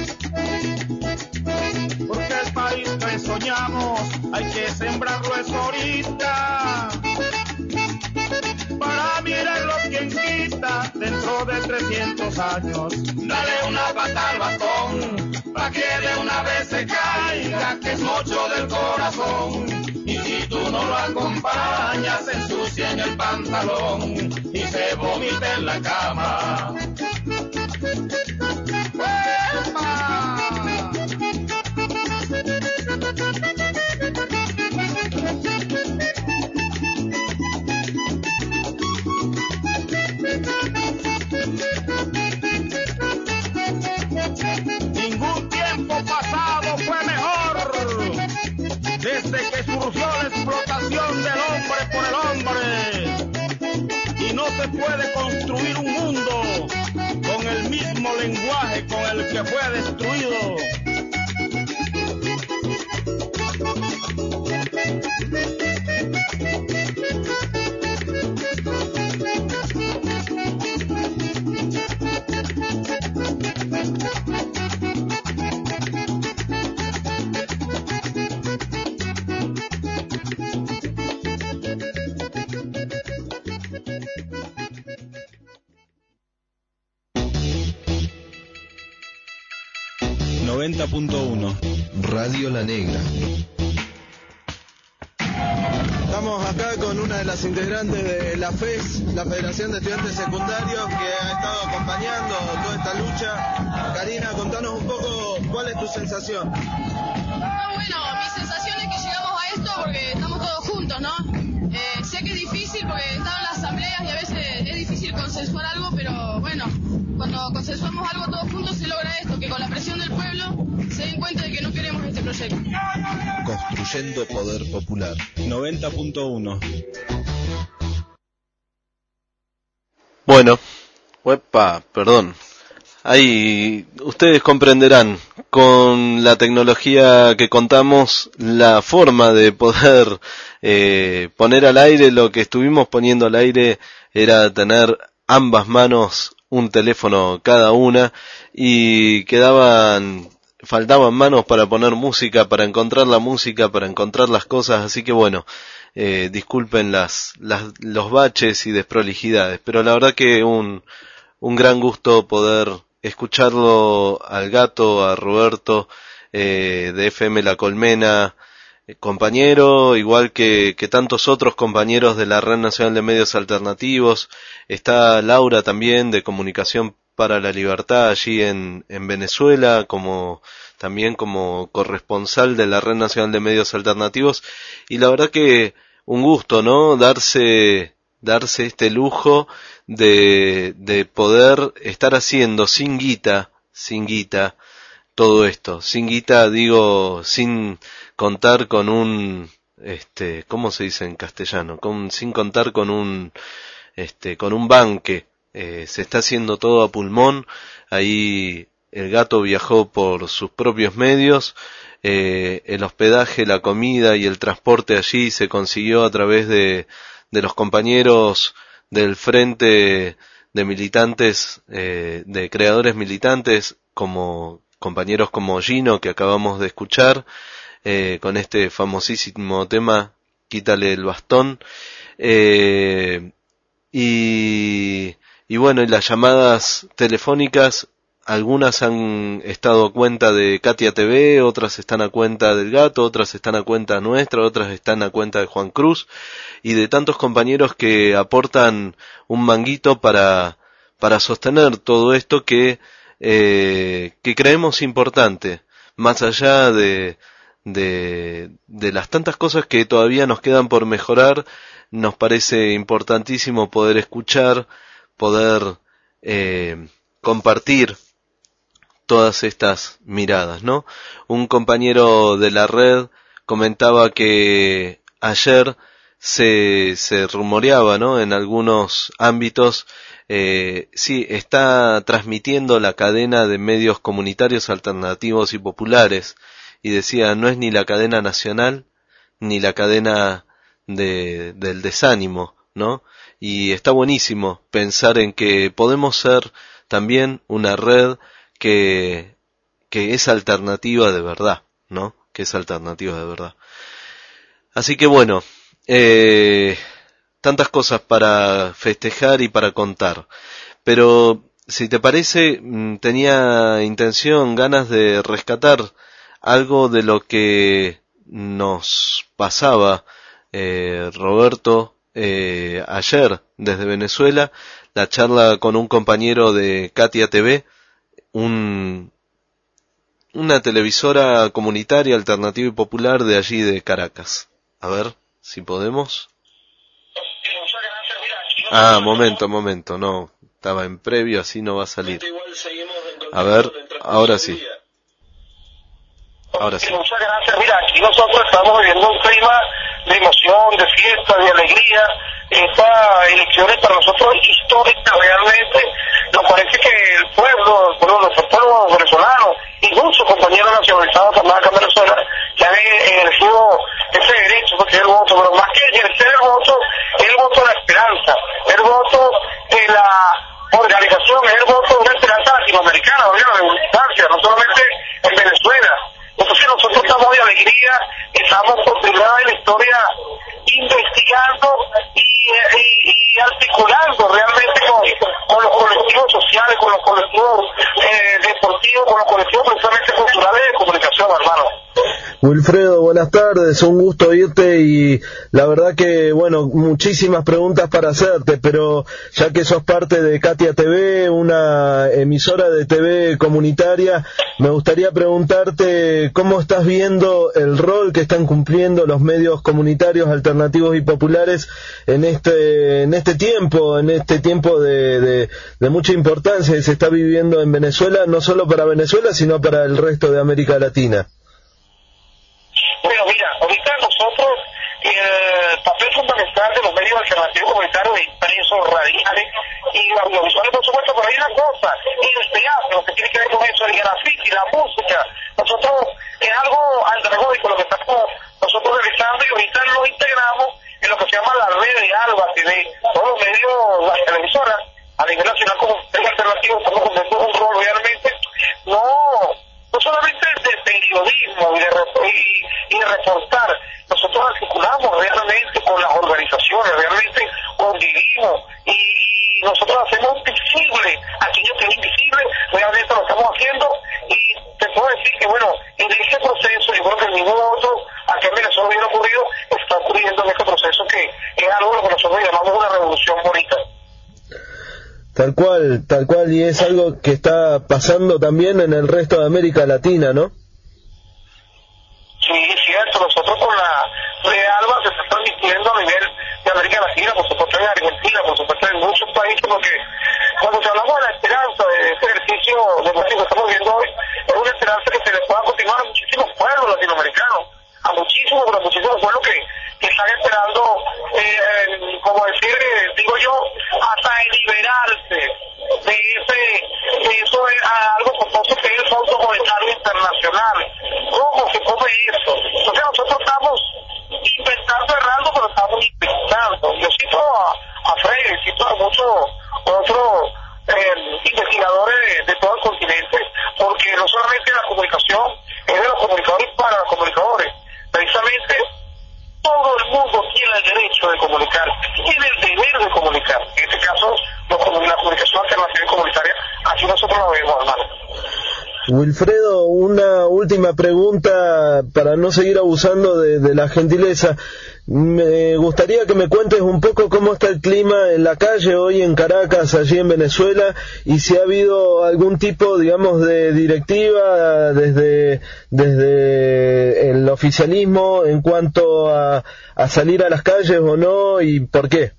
Porque el país que soñamos hay que sembrarlo es ahorita, para mirarlo quien quita dentro de trescientos años. Dale una pata al bastón, pa' que de una vez se caiga, que es mocho del corazón. Y si tú no lo acompañas, se ensucia en el pantalón y se vomita en la cama. ¡Epa! Ningún tiempo pasado fue mejor, desde que surgió la explotación del hombre por el hombre, y no se puede construir un mundo con el mismo lenguaje con el que fue destruido. noventa punto uno Radio La Negra. Estamos acá con una de las integrantes de la F E S, la Federación de Estudiantes Secundarios, que ha estado acompañando toda esta lucha. Karina, contanos un poco cuál es tu sensación. Ah, bueno, mi sensación es que llegamos a esto porque estamos todos juntos, ¿no? Eh, sé que es difícil porque están en las asambleas y a veces es difícil consensuar algo, pero bueno, cuando consensuamos algo todos juntos se logra esto, que con la presión del pueblo se den cuenta de que no queremos este proyecto. Construyendo poder popular. noventa punto uno. Bueno, uepa, perdón. Ahí ustedes comprenderán con la tecnología que contamos la forma de poder eh, poner al aire lo que estuvimos poniendo al aire era tener ambas manos un teléfono cada una y quedaban faltaban manos para poner música, para encontrar la música, para encontrar las cosas, así que bueno, eh, disculpen las, las los baches y desprolijidades, pero la verdad que un un gran gusto poder escucharlo al Gato, a Roberto eh, de F M La Colmena, eh, compañero, igual que, que tantos otros compañeros de la Red Nacional de Medios Alternativos. Está Laura también de Comunicación para la Libertad allí en, en Venezuela, como también como corresponsal de la Red Nacional de Medios Alternativos, y la verdad que un gusto, ¿no? Darse darse este lujo de, de poder estar haciendo sin guita, sin guita, todo esto. Sin guita, digo, sin contar con un, este, ¿cómo se dice en castellano? Con, sin contar con un, este, con un banque. Eh, se está haciendo todo a pulmón. Ahí el Gato viajó por sus propios medios. Eh, el hospedaje, la comida y el transporte allí se consiguió a través de de los compañeros del frente de militantes, eh, de creadores militantes, como compañeros como Gino, que acabamos de escuchar, eh, con este famosísimo tema, Quítale el bastón, eh, y, y bueno, y las llamadas telefónicas, algunas han estado a cuenta de Katia T V, otras están a cuenta del Gato, otras están a cuenta nuestra, otras están a cuenta de Juan Cruz y de tantos compañeros que aportan un manguito para para sostener todo esto que eh, que creemos importante, más allá de de de las tantas cosas que todavía nos quedan por mejorar. Nos parece importantísimo poder escuchar, poder eh, compartir todas estas miradas, ¿no? Un compañero de la red comentaba que ayer se, se rumoreaba, ¿no? En algunos ámbitos, eh, sí, está transmitiendo la cadena de medios comunitarios alternativos y populares, y decía, no es ni la cadena nacional, ni la cadena de, del desánimo, ¿no? Y está buenísimo pensar en que podemos ser también una red que que es alternativa de verdad, ¿no? Que es alternativa de verdad. Así que bueno, eh, tantas cosas para festejar y para contar. Pero si te parece, tenía intención, ganas de rescatar algo de lo que nos pasaba eh, Roberto eh, ayer desde Venezuela, la charla con un compañero de Katia T V, un, una televisora comunitaria, alternativa y popular de allí de Caracas. A ver si podemos. Ah, momento, momento, no, estaba en previo, así no va a salir. A ver, ahora sí. Ahora sí. Muchas gracias. Mira, aquí nosotros estamos viviendo un clima de emoción, de fiesta, de alegría. Esta elección es para nosotros histórica realmente. Nos parece que el pueblo, el pueblo, nuestro pueblo venezolano y muchos compañeros nacionalizados también acá en Venezuela que han elegido ese derecho, porque es el voto, pero más que ejercer el voto, es el voto de la esperanza, el voto de la organización, es el voto de una esperanza latinoamericana, de abundancia, no solamente en Venezuela. Entonces nosotros estamos de alegría, estamos por primera vez en la historia investigando y, y, y articulando realmente con, con los colectivos sociales, con los colectivos eh, deportivos, con los colectivos precisamente culturales de comunicación, hermano. Wilfredo, buenas tardes, un gusto oírte y la verdad que, bueno, muchísimas preguntas para hacerte, pero ya que sos parte de Katia T V, una emisora de T V comunitaria, me gustaría preguntarte cómo estás viendo el rol que están cumpliendo los medios comunitarios alternativos y populares en este en este tiempo, en este tiempo de, de, de mucha importancia que se está viviendo en Venezuela, no solo para Venezuela, sino para el resto de América Latina. Bueno, mira, ahorita nosotros, eh, el papel fundamental de los medios alternativos comunitarios, impresos, radiales y audiovisuales, por supuesto, pero hay una cosa, y el teatro, lo que tiene que ver con eso, el graffiti, la música, nosotros es algo antagónico lo que estamos nosotros realizando y ahorita lo integramos en lo que se llama la red de ALBA T V, todos los medios, las televisoras, a nivel nacional como medios alternativos, estamos cumpliendo un rol realmente, no... no solamente de periodismo y de, y, y de reportar, nosotros articulamos realmente con las organizaciones, realmente convivimos y, y nosotros hacemos visible aquello que es invisible, realmente lo estamos haciendo y te puedo decir que bueno, en este proceso, yo creo que en ningún otro, aquí en Venezuela hubiera ocurrido, está ocurriendo en este proceso que es algo lo que nosotros llamamos una revolución bonita. Tal cual, tal cual, y es algo que está pasando también en el resto de América Latina, ¿no? Sí, es cierto, nosotros con la red ALBA se está transmitiendo a nivel de América Latina, por supuesto en Argentina, por supuesto en muchos países, porque cuando se hablamos de la esperanza de este ejercicio democrático que estamos viviendo hoy, es una esperanza que se le pueda continuar a muchísimos pueblos latinoamericanos, a muchísimos, pero muchísimos pueblos que, que están esperando, eh, como decir, eh, digo yo, hasta liberarse de ese, de eso es algo famoso que es el Fondo Monetario Internacional. ¿Cómo se come eso? Entonces nosotros estamos inventando errando, pero estamos inventando. Yo cito a, a Freire, cito a muchos otros eh, investigadores de, de todo el continente, porque no solamente la comunicación es de los comunicadores para los comunicadores, precisamente todo el mundo tiene el derecho de comunicar, tiene el deber de comunicar. En este caso, la comunicación alternativa y comunitaria, así nosotros lo vemos, hermano. Wilfredo, una última pregunta para no seguir abusando de, de la gentileza. Me gustaría que me cuentes un poco cómo está el clima en la calle hoy en Caracas, allí en Venezuela, y si ha habido algún tipo, digamos, de directiva desde, desde el oficialismo en cuanto a, a salir a las calles o no, y por qué.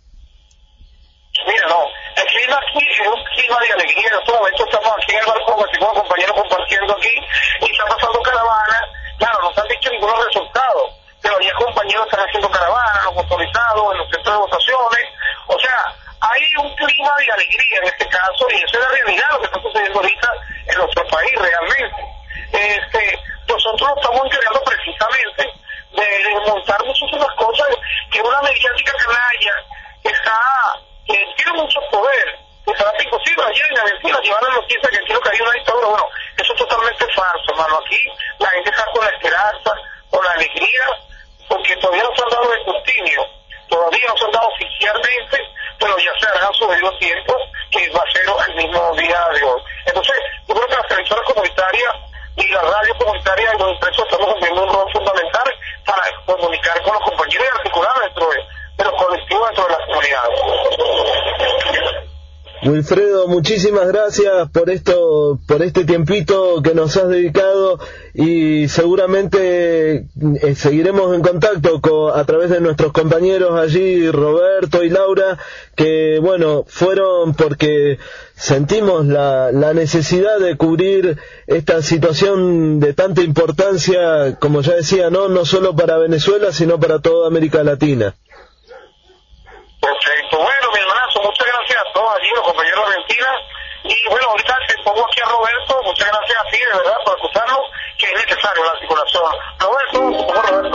Mira, no, el clima aquí es un clima de alegría. En este momento estamos aquí en el balcón, así como compañeros compartiendo aquí, y están pasando caravanas. Claro, no se han dicho ningunos resultados, pero ya compañeros están haciendo caravanas, los motorizados, en los centros de votaciones. O sea, hay un clima de alegría en este caso, y esa es la realidad, lo que está sucediendo ahorita en nuestro país realmente. Este, nosotros lo estamos encargando precisamente de desmontar muchísimas cosas que una mediática canalla que está, que tiene mucho poder, que será imposible ayer en Argentina llevar la noticia que quiero que hay una dictadura. Bueno, eso es totalmente falso, hermano. Aquí la gente está con la esperanza, con la alegría, porque todavía no se han dado el escrutinio, todavía no se han dado oficialmente, pero ya se harán su debido tiempo, que va a ser el mismo día de hoy. Entonces, yo creo que las televisoras comunitarias y la radio comunitaria y los impresos estamos cumpliendo un rol fundamental para comunicar con los compañeros y articular dentro de, de los colectivos dentro de las comunidades. Wilfredo, muchísimas gracias por esto, por este tiempito que nos has dedicado, y seguramente eh, seguiremos en contacto con, a través de nuestros compañeros allí, Roberto y Laura, que bueno, fueron porque sentimos la, la necesidad de cubrir esta situación de tanta importancia, como ya decía, no, no solo para Venezuela, sino para toda América Latina. Perfecto. Bueno, mi hermanazo, muchas gracias a todos allí, los compañeros de Argentina. Y bueno, ahorita te pongo aquí a Roberto, muchas gracias a ti, de verdad, por escucharnos, que es necesario la circulación. Roberto, por favor, Roberto.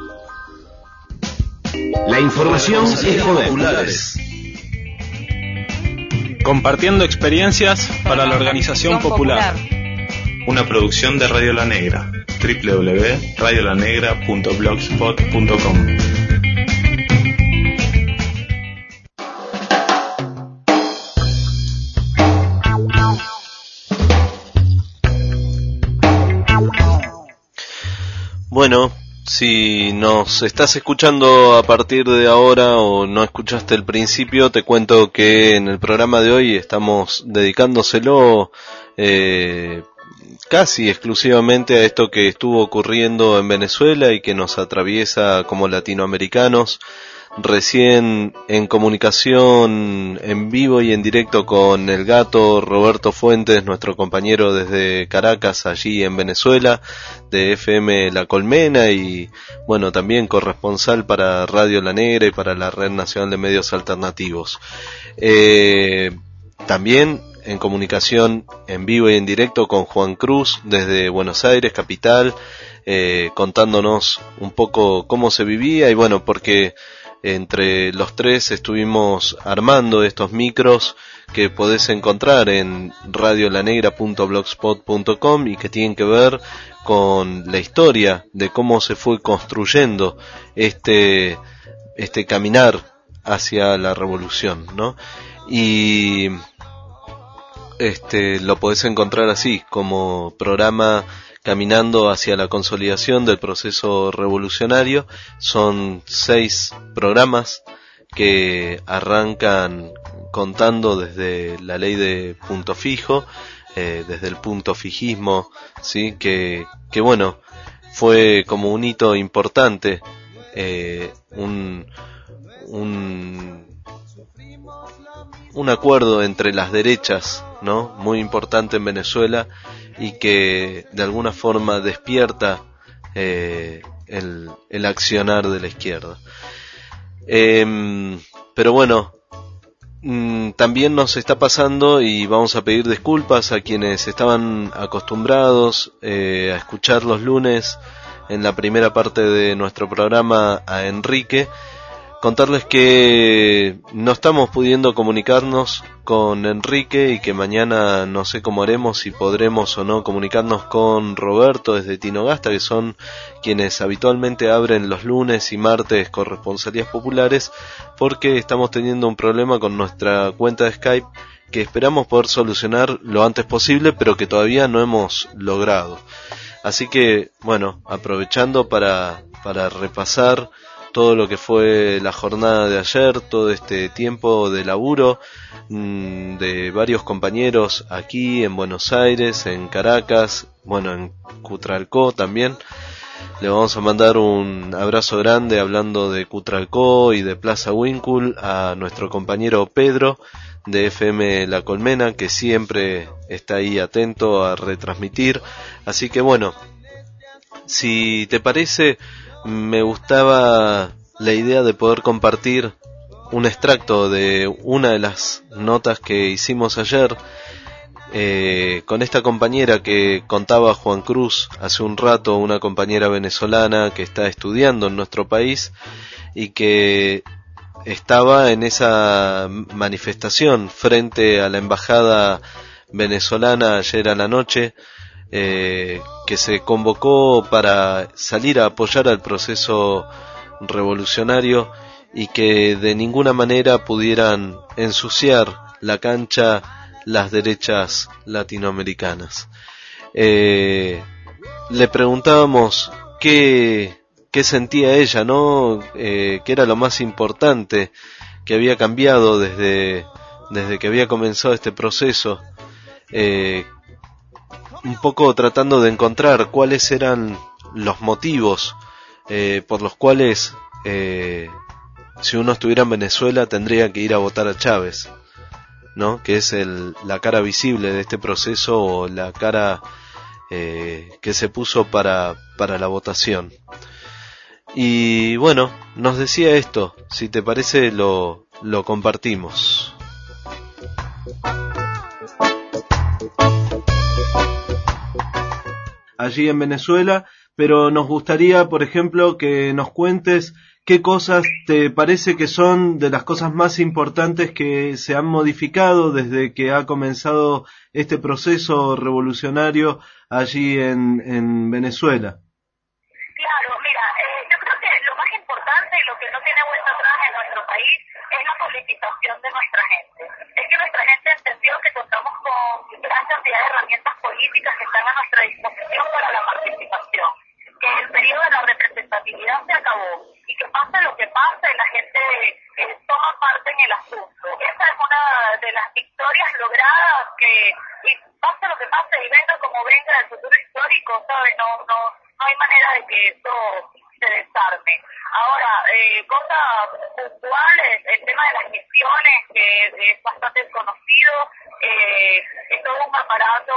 La información es populares. Compartiendo experiencias para la organización popular. Una producción de Radio La Negra. doble u doble u doble u punto radio la negra punto blogspot punto com. Bueno, si nos estás escuchando a partir de ahora o no escuchaste el principio, te cuento que en el programa de hoy estamos dedicándoselo eh, casi exclusivamente a esto que estuvo ocurriendo en Venezuela y que nos atraviesa como latinoamericanos. Recién en comunicación en vivo y en directo con el gato Roberto Fuentes, nuestro compañero desde Caracas, allí en Venezuela, de F M La Colmena, y bueno, también corresponsal para Radio La Negra y para la Red Nacional de Medios Alternativos. Eh, también en comunicación en vivo y en directo con Juan Cruz desde Buenos Aires, capital, eh, contándonos un poco cómo se vivía, y bueno, porque entre los tres estuvimos armando estos micros que podés encontrar en radio la negra punto blogspot punto com y que tienen que ver con la historia de cómo se fue construyendo este este caminar hacia la revolución, ¿no? Y este lo podés encontrar así, como programa Caminando hacia la consolidación del proceso revolucionario. Son seis programas que arrancan contando desde la ley de punto fijo, eh, desde el punto fijismo, sí, que, que bueno, fue como un hito importante, eh, un, un, un acuerdo entre las derechas, ¿no? Muy importante en Venezuela, y que de alguna forma despierta eh, el, el accionar de la izquierda. Eh, pero bueno, mmm, también nos está pasando, y vamos a pedir disculpas a quienes estaban acostumbrados eh, a escuchar los lunes en la primera parte de nuestro programa a Enrique, contarles que no estamos pudiendo comunicarnos con Enrique y que mañana no sé cómo haremos, si podremos o no comunicarnos con Roberto desde Tinogasta, que son quienes habitualmente abren los lunes y martes Corresponsalías Populares, porque estamos teniendo un problema con nuestra cuenta de Skype que esperamos poder solucionar lo antes posible, pero que todavía no hemos logrado. Así que, bueno, aprovechando para, para repasar todo lo que fue la jornada de ayer, todo este tiempo de laburo mmm, de varios compañeros aquí en Buenos Aires, en Caracas, bueno, en Cutralcó también. Le vamos a mandar un abrazo grande, hablando de Cutralcó y de Plaza Winkle, a nuestro compañero Pedro de F M La Colmena, que siempre está ahí atento a retransmitir. Así que bueno, si te parece, me gustaba la idea de poder compartir un extracto de una de las notas que hicimos ayer eh, con esta compañera que contaba Juan Cruz hace un rato, una compañera venezolana que está estudiando en nuestro país y que estaba en esa manifestación frente a la embajada venezolana ayer a la noche, Eh, que se convocó para salir a apoyar al proceso revolucionario y que de ninguna manera pudieran ensuciar la cancha las derechas latinoamericanas. Eh, le preguntábamos qué, qué sentía ella, ¿no? Eh, qué era lo más importante que había cambiado desde, desde que había comenzado este proceso, eh, un poco tratando de encontrar cuáles eran los motivos eh, por los cuales eh, si uno estuviera en Venezuela tendría que ir a votar a Chávez, ¿no? Que es el, la cara visible de este proceso, o la cara eh, que se puso para, para la votación. Y bueno, nos decía esto, si te parece lo, lo compartimos. Allí en Venezuela, pero nos gustaría, por ejemplo, que nos cuentes qué cosas te parece que son de las cosas más importantes que se han modificado desde que ha comenzado este proceso revolucionario allí en, en Venezuela. Claro, mira, eh, yo creo que lo más importante y lo que no tiene vuelta atrás en nuestro país es la politización de nuestra gente. Es que nuestra gente entendió que contamos con gran cantidad de herramientas políticas que están a nuestra disposición para la participación, que el periodo de la representatividad se acabó y que pase lo que pase, la gente eh, toma parte en el asunto. Esa es una de las victorias logradas, que y pase lo que pase y venga como venga el futuro histórico, ¿sabes? No, no, no hay manera de que esto se desarme. Ahora, eh, cosas puntuales, el tema de las misiones, que es bastante desconocido, eh, es todo un aparato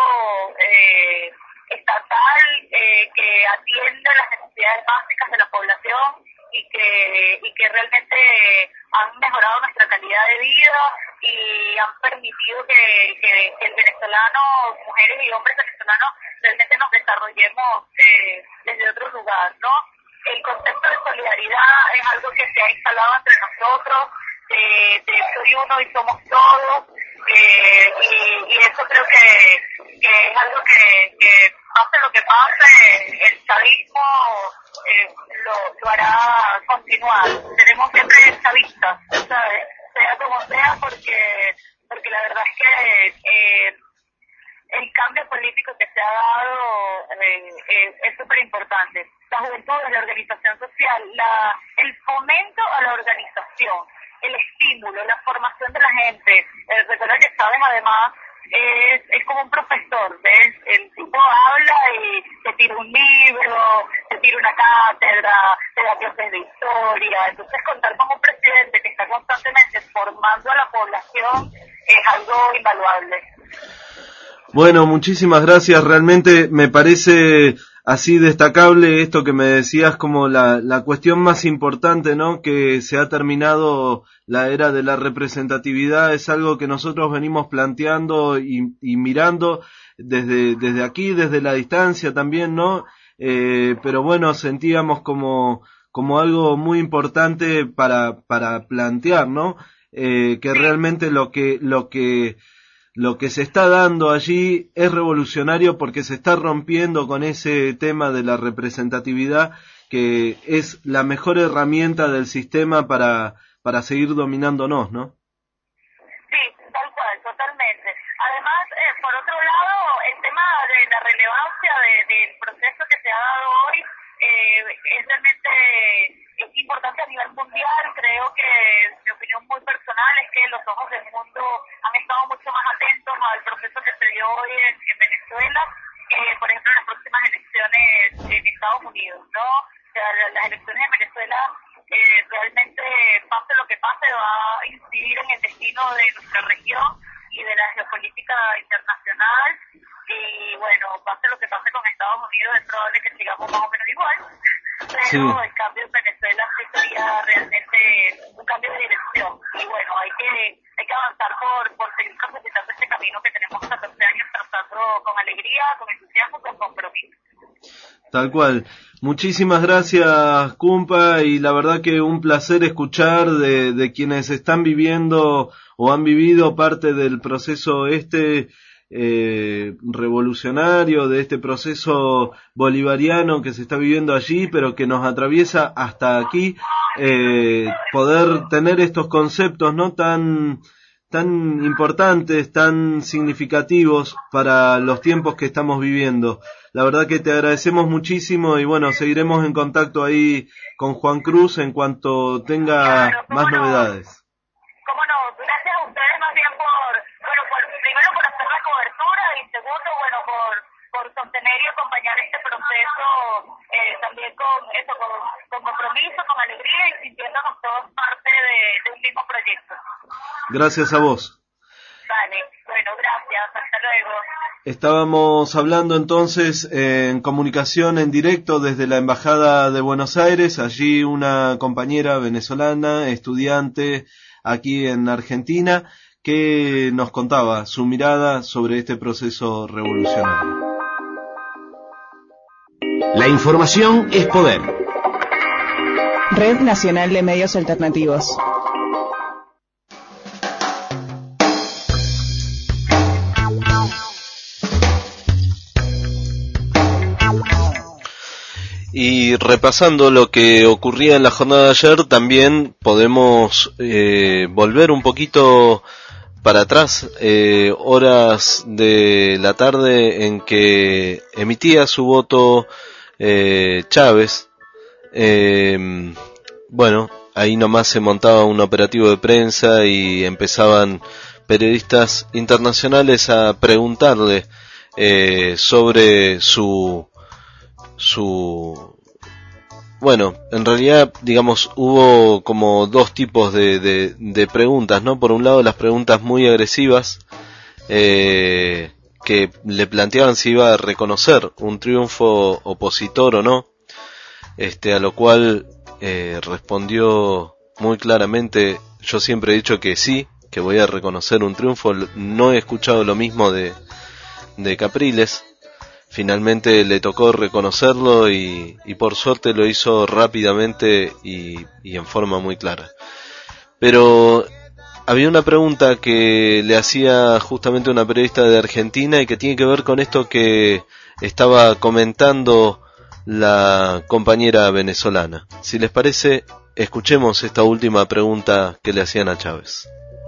eh, estatal eh, que atiende las necesidades básicas de la población y que y que realmente han mejorado nuestra calidad de vida y han permitido que, que, que el venezolano, mujeres y hombres venezolanos, realmente nos desarrollemos eh, desde otro lugar, ¿no? El concepto de solidaridad es algo que se ha instalado entre nosotros, de, de soy uno y somos todos, eh, y, y eso creo que, que es algo que, que pase lo que pase, el chavismo eh, lo, lo hará continuar. Tenemos siempre esta vista, ¿sabes? Sea como sea, porque porque la verdad es que eh, el cambio político que se ha dado eh, eh, es súper importante. La juventud, la organización social, la, el fomento a la organización, el estímulo, la formación de la gente. Eh, recuerda que Chávez además es, es como un profesor, ¿ves? El tipo habla y te tira un libro, te tira una cátedra, te da clases de historia. Entonces contar con un presidente que está constantemente formando a la población es algo invaluable. Bueno, muchísimas gracias. Realmente me parece así destacable esto que me decías como la, la cuestión más importante, ¿no? Que se ha terminado la era de la representatividad. Es algo que nosotros venimos planteando y, y mirando desde, desde aquí, desde la distancia también, ¿no? Eh, pero bueno, sentíamos como, como algo muy importante para, para plantear, ¿no? Eh, que realmente lo que, lo que, Lo que se está dando allí es revolucionario porque se está rompiendo con ese tema de la representatividad, que es la mejor herramienta del sistema para, para seguir dominándonos, ¿no? Sí, tal cual, totalmente. Además, eh, por otro lado, el tema de la relevancia de, del proceso que se ha dado hoy eh, es realmente es importante a nivel mundial. Creo que mi opinión muy personal es que los ojos del mundo han estado mucho más atentos al proceso que se dio hoy en, en Venezuela, eh, por ejemplo, las próximas elecciones en Estados Unidos, ¿no? O sea, las elecciones en Venezuela eh, realmente, pase lo que pase, va a incidir en el destino de nuestra región y de la geopolítica internacional. Y bueno, pase lo que pase con Estados Unidos, es probable que sigamos más o menos igual, pero sí. El cambio en Venezuela sí sería realmente un cambio de dirección. Y bueno, hay que hay que avanzar por, por seguir transitando este camino que tenemos catorce años trazando con alegría, con entusiasmo, con compromiso. Tal cual. Muchísimas gracias, Cumpa, y la verdad que un placer escuchar de, de quienes están viviendo o han vivido parte del proceso este eh, revolucionario, de este proceso bolivariano que se está viviendo allí, pero que nos atraviesa hasta aquí, eh, poder tener estos conceptos no tan tan importantes, tan significativos para los tiempos que estamos viviendo. La verdad que te agradecemos muchísimo y bueno, seguiremos en contacto ahí con Juan Cruz en cuanto tenga claro, más no? novedades. ¿Cómo no? gracias a ustedes más bien por, bueno, por, primero por hacer la cobertura y segundo, bueno, por, por sostener y acompañar este proceso eh, también con eso, con, con compromiso, con alegría y sintiéndonos todos parte de, de un mismo proyecto. Gracias a vos. Vale, bueno, gracias, hasta luego. Estábamos hablando entonces en comunicación en directo desde la Embajada de Buenos Aires, allí una compañera venezolana, estudiante aquí en Argentina, que nos contaba su mirada sobre este proceso revolucionario. La información es poder. Red Nacional de Medios Alternativos. Y repasando lo que ocurría en la jornada de ayer, también podemos eh, volver un poquito para atrás, eh, horas de la tarde en que emitía su voto eh, Chávez. Eh, bueno, ahí nomás se montaba un operativo de prensa y empezaban periodistas internacionales a preguntarle eh, sobre su su bueno, en realidad, digamos, hubo como dos tipos de, de, de preguntas, ¿no? Por un lado, las preguntas muy agresivas, eh, que le planteaban si iba a reconocer un triunfo opositor o no, este, a lo cual eh, respondió muy claramente: yo siempre he dicho que sí, que voy a reconocer un triunfo. No he escuchado lo mismo de, de Capriles. Finalmente le tocó reconocerlo y, y por suerte lo hizo rápidamente y, y en forma muy clara. Pero había una pregunta que le hacía justamente una periodista de Argentina y que tiene que ver con esto que estaba comentando la compañera venezolana. Si les parece, escuchemos esta última pregunta que le hacían a Chávez.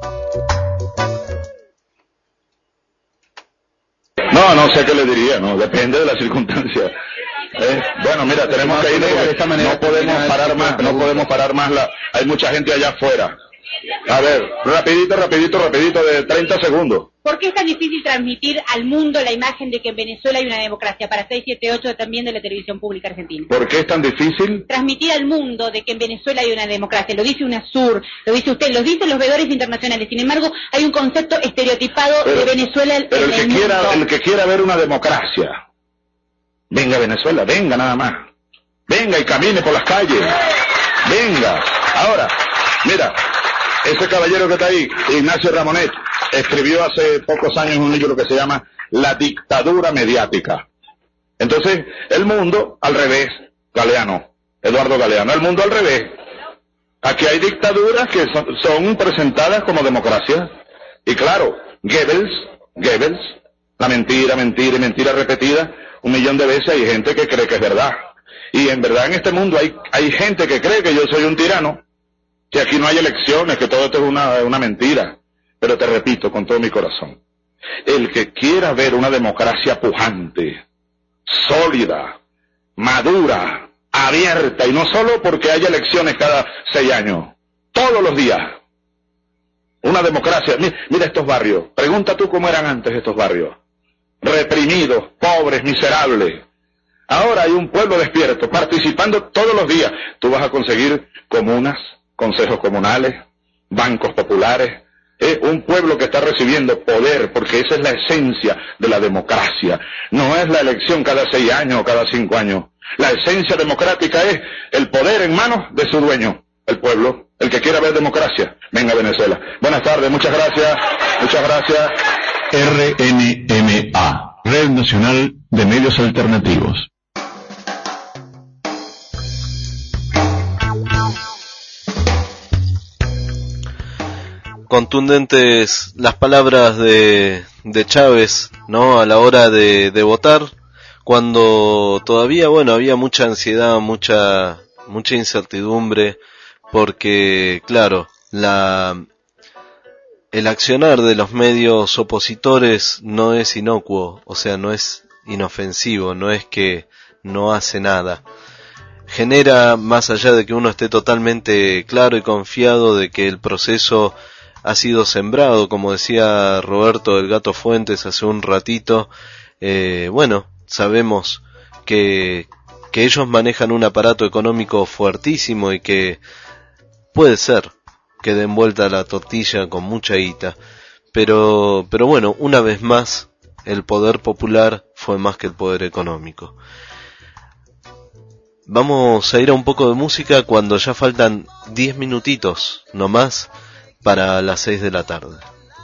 No, no sé qué le diría, no, depende de las circunstancias. Eh, bueno, mira, tenemos que ir de esta manera, no podemos parar más, no podemos parar más la, hay mucha gente allá afuera. A ver, rapidito, rapidito, rapidito, de treinta segundos. ¿Por qué es tan difícil transmitir al mundo la imagen de que en Venezuela hay una democracia? Para seis siete ocho también de la televisión pública argentina. ¿Por qué es tan difícil? Transmitir al mundo de que en Venezuela hay una democracia. Lo dice UNASUR, lo dice usted, lo dicen los veedores internacionales. Sin embargo, hay un concepto estereotipado pero, de Venezuela en pero el, el que quiera, mundo. el que quiera ver una democracia, venga a Venezuela, venga nada más. Venga y camine por las calles. Venga. Ahora, mira, ese caballero que está ahí, Ignacio Ramonet, escribió hace pocos años un libro que se llama La dictadura mediática. Entonces, el mundo al revés, Galeano, Eduardo Galeano, el mundo al revés. Aquí hay dictaduras que son, son presentadas como democracia. Y claro, Goebbels, Goebbels, la mentira, mentira y mentira repetida, un millón de veces hay gente que cree que es verdad. Y en verdad en este mundo hay, hay gente que cree que yo soy un tirano, que aquí no hay elecciones, que todo esto es una, una mentira. Pero te repito con todo mi corazón, el que quiera ver una democracia pujante, sólida, madura, abierta, y no solo porque haya elecciones cada seis años, todos los días, una democracia. Mira, mira estos barrios, pregunta tú cómo eran antes estos barrios, reprimidos, pobres, miserables. Ahora hay un pueblo despierto, participando todos los días. Tú vas a conseguir comunas, consejos comunales, bancos populares, eh, un pueblo que está recibiendo poder, porque esa es la esencia de la democracia. No es la elección cada seis años o cada cinco años. La esencia democrática es el poder en manos de su dueño, el pueblo. El que quiera ver democracia, venga a Venezuela. Buenas tardes, muchas gracias, muchas gracias. R N M A, Red Nacional de Medios Alternativos. Contundentes las palabras de, de Chávez, ¿no? A la hora de, de votar, cuando todavía, bueno, había mucha ansiedad, mucha, mucha incertidumbre, porque, claro, la, el accionar de los medios opositores no es inocuo, o sea, no es inofensivo, no es que no hace nada. Genera, más allá de que uno esté totalmente claro y confiado de que el proceso ha sido sembrado, como decía Roberto del Gato Fuentes hace un ratito. Eh, bueno, sabemos que, que ellos manejan un aparato económico fuertísimo y que puede ser que den vuelta la tortilla con mucha guita, pero, pero bueno, una vez más, el poder popular fue más que el poder económico. Vamos a ir a un poco de música cuando ya faltan diez minutitos nomás para las seis de la tarde.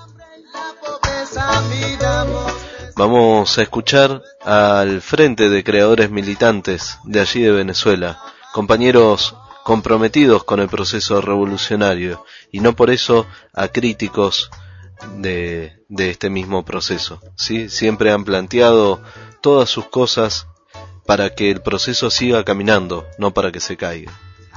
Vamos a escuchar al Frente de Creadores Militantes de allí de Venezuela, compañeros comprometidos con el proceso revolucionario y no por eso acríticos de, de este mismo proceso, ¿sí? Siempre han planteado todas sus cosas para que el proceso siga caminando, no para que se caiga.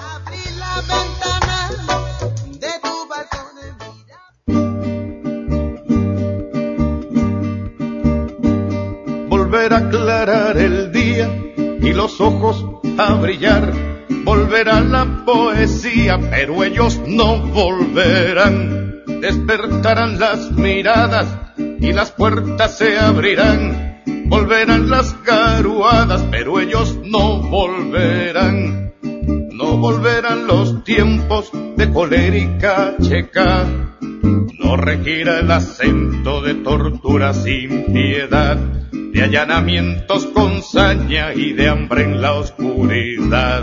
Volver a aclarar el día y los ojos a brillar, volverá la poesía, pero ellos no volverán. Despertarán las miradas y las puertas se abrirán, volverán las garuadas, pero ellos no volverán. No volverán los tiempos de colérica checa, no regirá el acento de tortura sin piedad, de allanamientos con saña y de hambre en la oscuridad.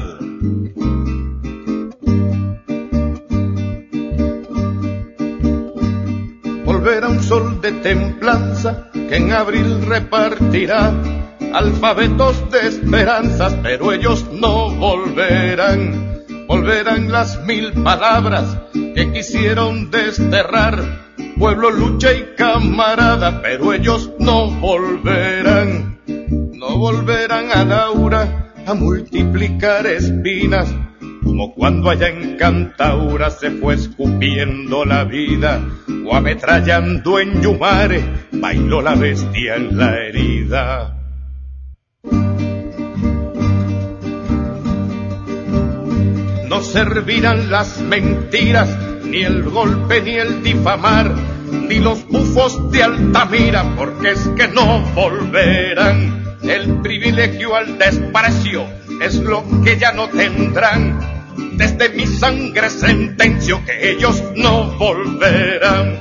Volverá un sol de templanza que en abril repartirá alfabetos de esperanzas, pero ellos no volverán. Volverán las mil palabras que quisieron desterrar, pueblo, lucha y camarada, pero ellos no volverán. No volverán a Laura a multiplicar espinas, como cuando allá en Cantaura se fue escupiendo la vida, o ametrallando en Yumare bailó la bestia en la herida. No servirán las mentiras, ni el golpe ni el difamar, ni los bufos de Altamira, porque es que no volverán. El privilegio al desprecio es lo que ya no tendrán. Desde mi sangre sentencio que ellos no volverán.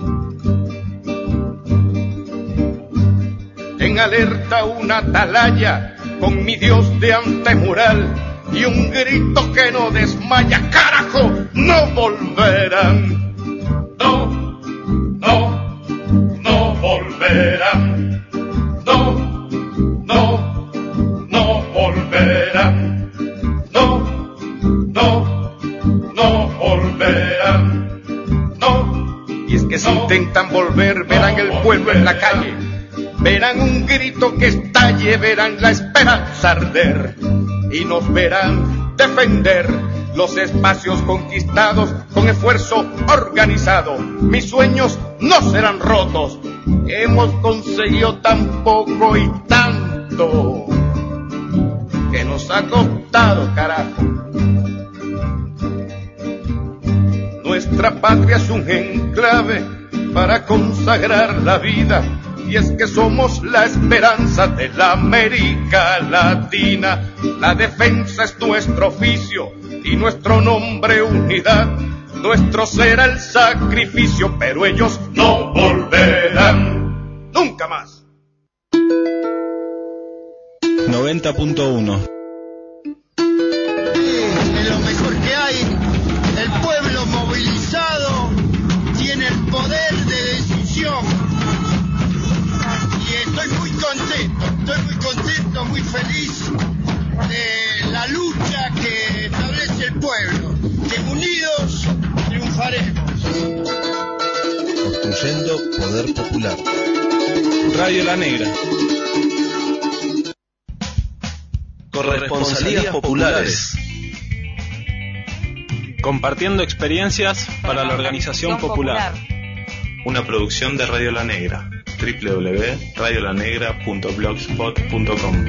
En alerta una atalaya con mi Dios de antemural y un grito que no desmaya, carajo, no volverán. No, no, no volverán. No, no, no volverán. No, no, no volverán. No. Y es que si intentan volver, verán el pueblo en la calle, verán un grito que estalle, verán la esperanza arder y nos verán defender los espacios conquistados con esfuerzo organizado. Mis sueños no serán rotos, hemos conseguido tan poco y tanto que nos ha costado, carajo. Nuestra patria es un enclave para consagrar la vida, y es que somos la esperanza de la América Latina. La defensa es nuestro oficio y nuestro nombre unidad. Nuestro será el sacrificio, pero ellos no volverán nunca más. noventa punto uno. Es lo mejor que hay. El pueblo movilizado tiene el poder de decisión. Y estoy muy contento, estoy muy contento, muy feliz de la lucha que establece el pueblo. Que unidos triunfaremos. Construyendo poder popular. Radio La Negra. Corresponsalías populares. Compartiendo experiencias para la organización popular. Una producción de Radio La Negra. doble u doble u doble u punto radio la negra punto blogspot punto com.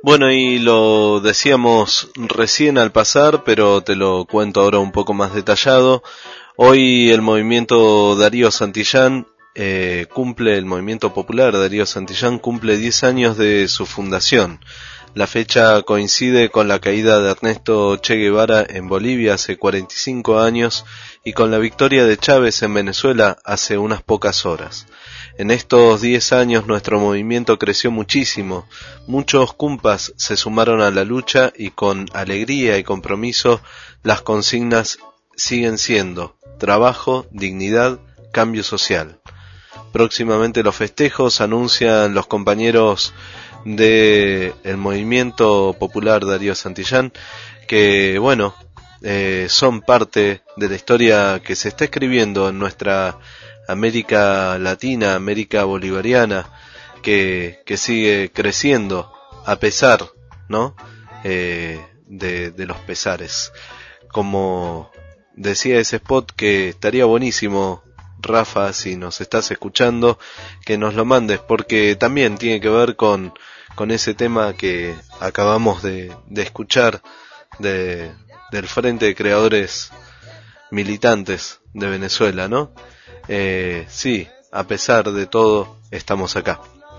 Bueno, y lo decíamos recién al pasar, pero te lo cuento ahora un poco más detallado. Hoy el movimiento Darío Santillán eh, cumple, el movimiento popular Darío Santillán cumple diez años de su fundación. La fecha coincide con la caída de Ernesto Che Guevara en Bolivia hace cuarenta y cinco años y con la victoria de Chávez en Venezuela hace unas pocas horas. En estos diez años nuestro movimiento creció muchísimo. Muchos cumpas se sumaron a la lucha y con alegría y compromiso las consignas siguen siendo trabajo, dignidad, cambio social. Próximamente los festejos anuncian los compañeros del movimiento popular Darío Santillán que, bueno, eh, son parte de la historia que se está escribiendo en nuestra América Latina, América Bolivariana, que, que sigue creciendo a pesar, ¿no? Eh, de, de los pesares. Como decía ese spot, que estaría buenísimo, Rafa, si nos estás escuchando, que nos lo mandes, porque también tiene que ver con, con ese tema que acabamos de, de escuchar de, del Frente de Creadores Militantes de Venezuela, ¿no? Eh, sí, a pesar de todo, estamos acá.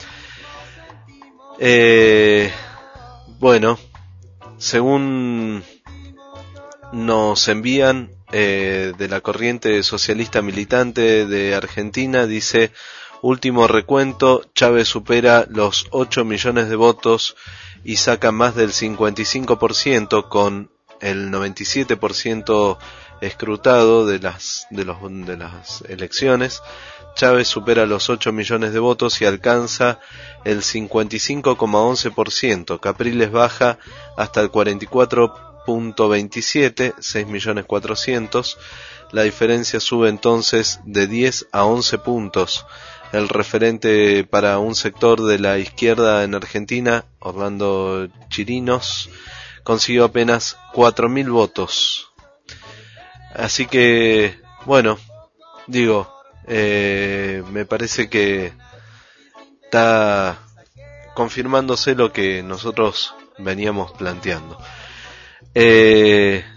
Eh, bueno, según nos envían eh, de la corriente socialista militante de Argentina, dice: último recuento, Chávez supera los ocho millones de votos y saca más del cincuenta y cinco por ciento con el noventa y siete por ciento escrutado de las de los de las elecciones. Chávez supera los ocho millones de votos y alcanza el cincuenta y cinco coma once por ciento. Capriles baja hasta el cuarenta y cuatro coma veintisiete, seis millones cuatrocientos. La diferencia sube entonces de diez a once puntos. El referente para un sector de la izquierda en Argentina, Orlando Chirinos, consiguió apenas cuatro mil votos. Así que, bueno, digo, eh, me parece que está confirmándose lo que nosotros veníamos planteando. Eh,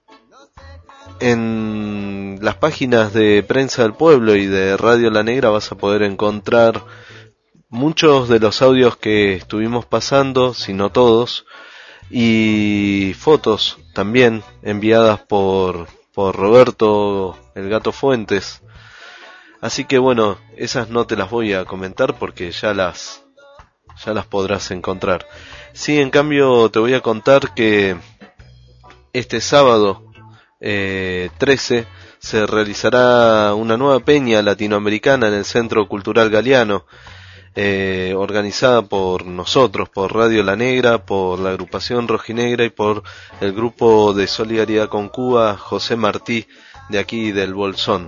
en las páginas de Prensa del Pueblo y de Radio La Negra vas a poder encontrar muchos de los audios que estuvimos pasando, si no todos, y fotos también enviadas por por Roberto el Gato Fuentes. Así que bueno, esas no te las voy a comentar porque ya las ya las podrás encontrar. Sí, en cambio te voy a contar que este sábado eh, trece se realizará una nueva peña latinoamericana en el Centro Cultural Galeano, eh, organizada por nosotros, por Radio La Negra, por la agrupación Rojinegra y por el grupo de solidaridad con Cuba José Martí, de aquí del Bolsón.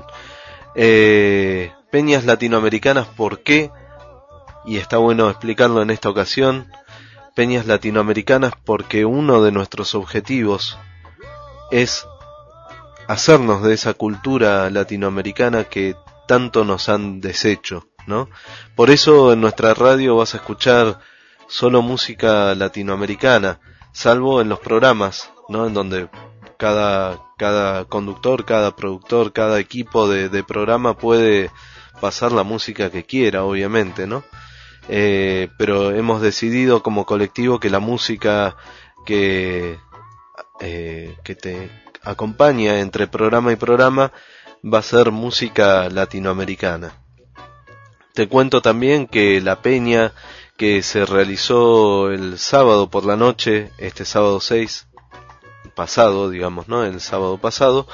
Eh, peñas latinoamericanas, ¿por qué? Y está bueno explicarlo en esta ocasión. Peñas latinoamericanas porque uno de nuestros objetivos es hacernos de esa cultura latinoamericana que tanto nos han deshecho, ¿no? Por eso en nuestra radio vas a escuchar solo música latinoamericana, salvo en los programas, ¿no? En donde cada cada conductor, cada productor, cada equipo de, de programa puede pasar la música que quiera, obviamente, ¿no? Eh, pero hemos decidido como colectivo que la música que eh, que te acompaña entre programa y programa va a ser música latinoamericana. Te cuento también que la peña que se realizó el sábado por la noche, este sábado seis, pasado, digamos, ¿no? El sábado pasado,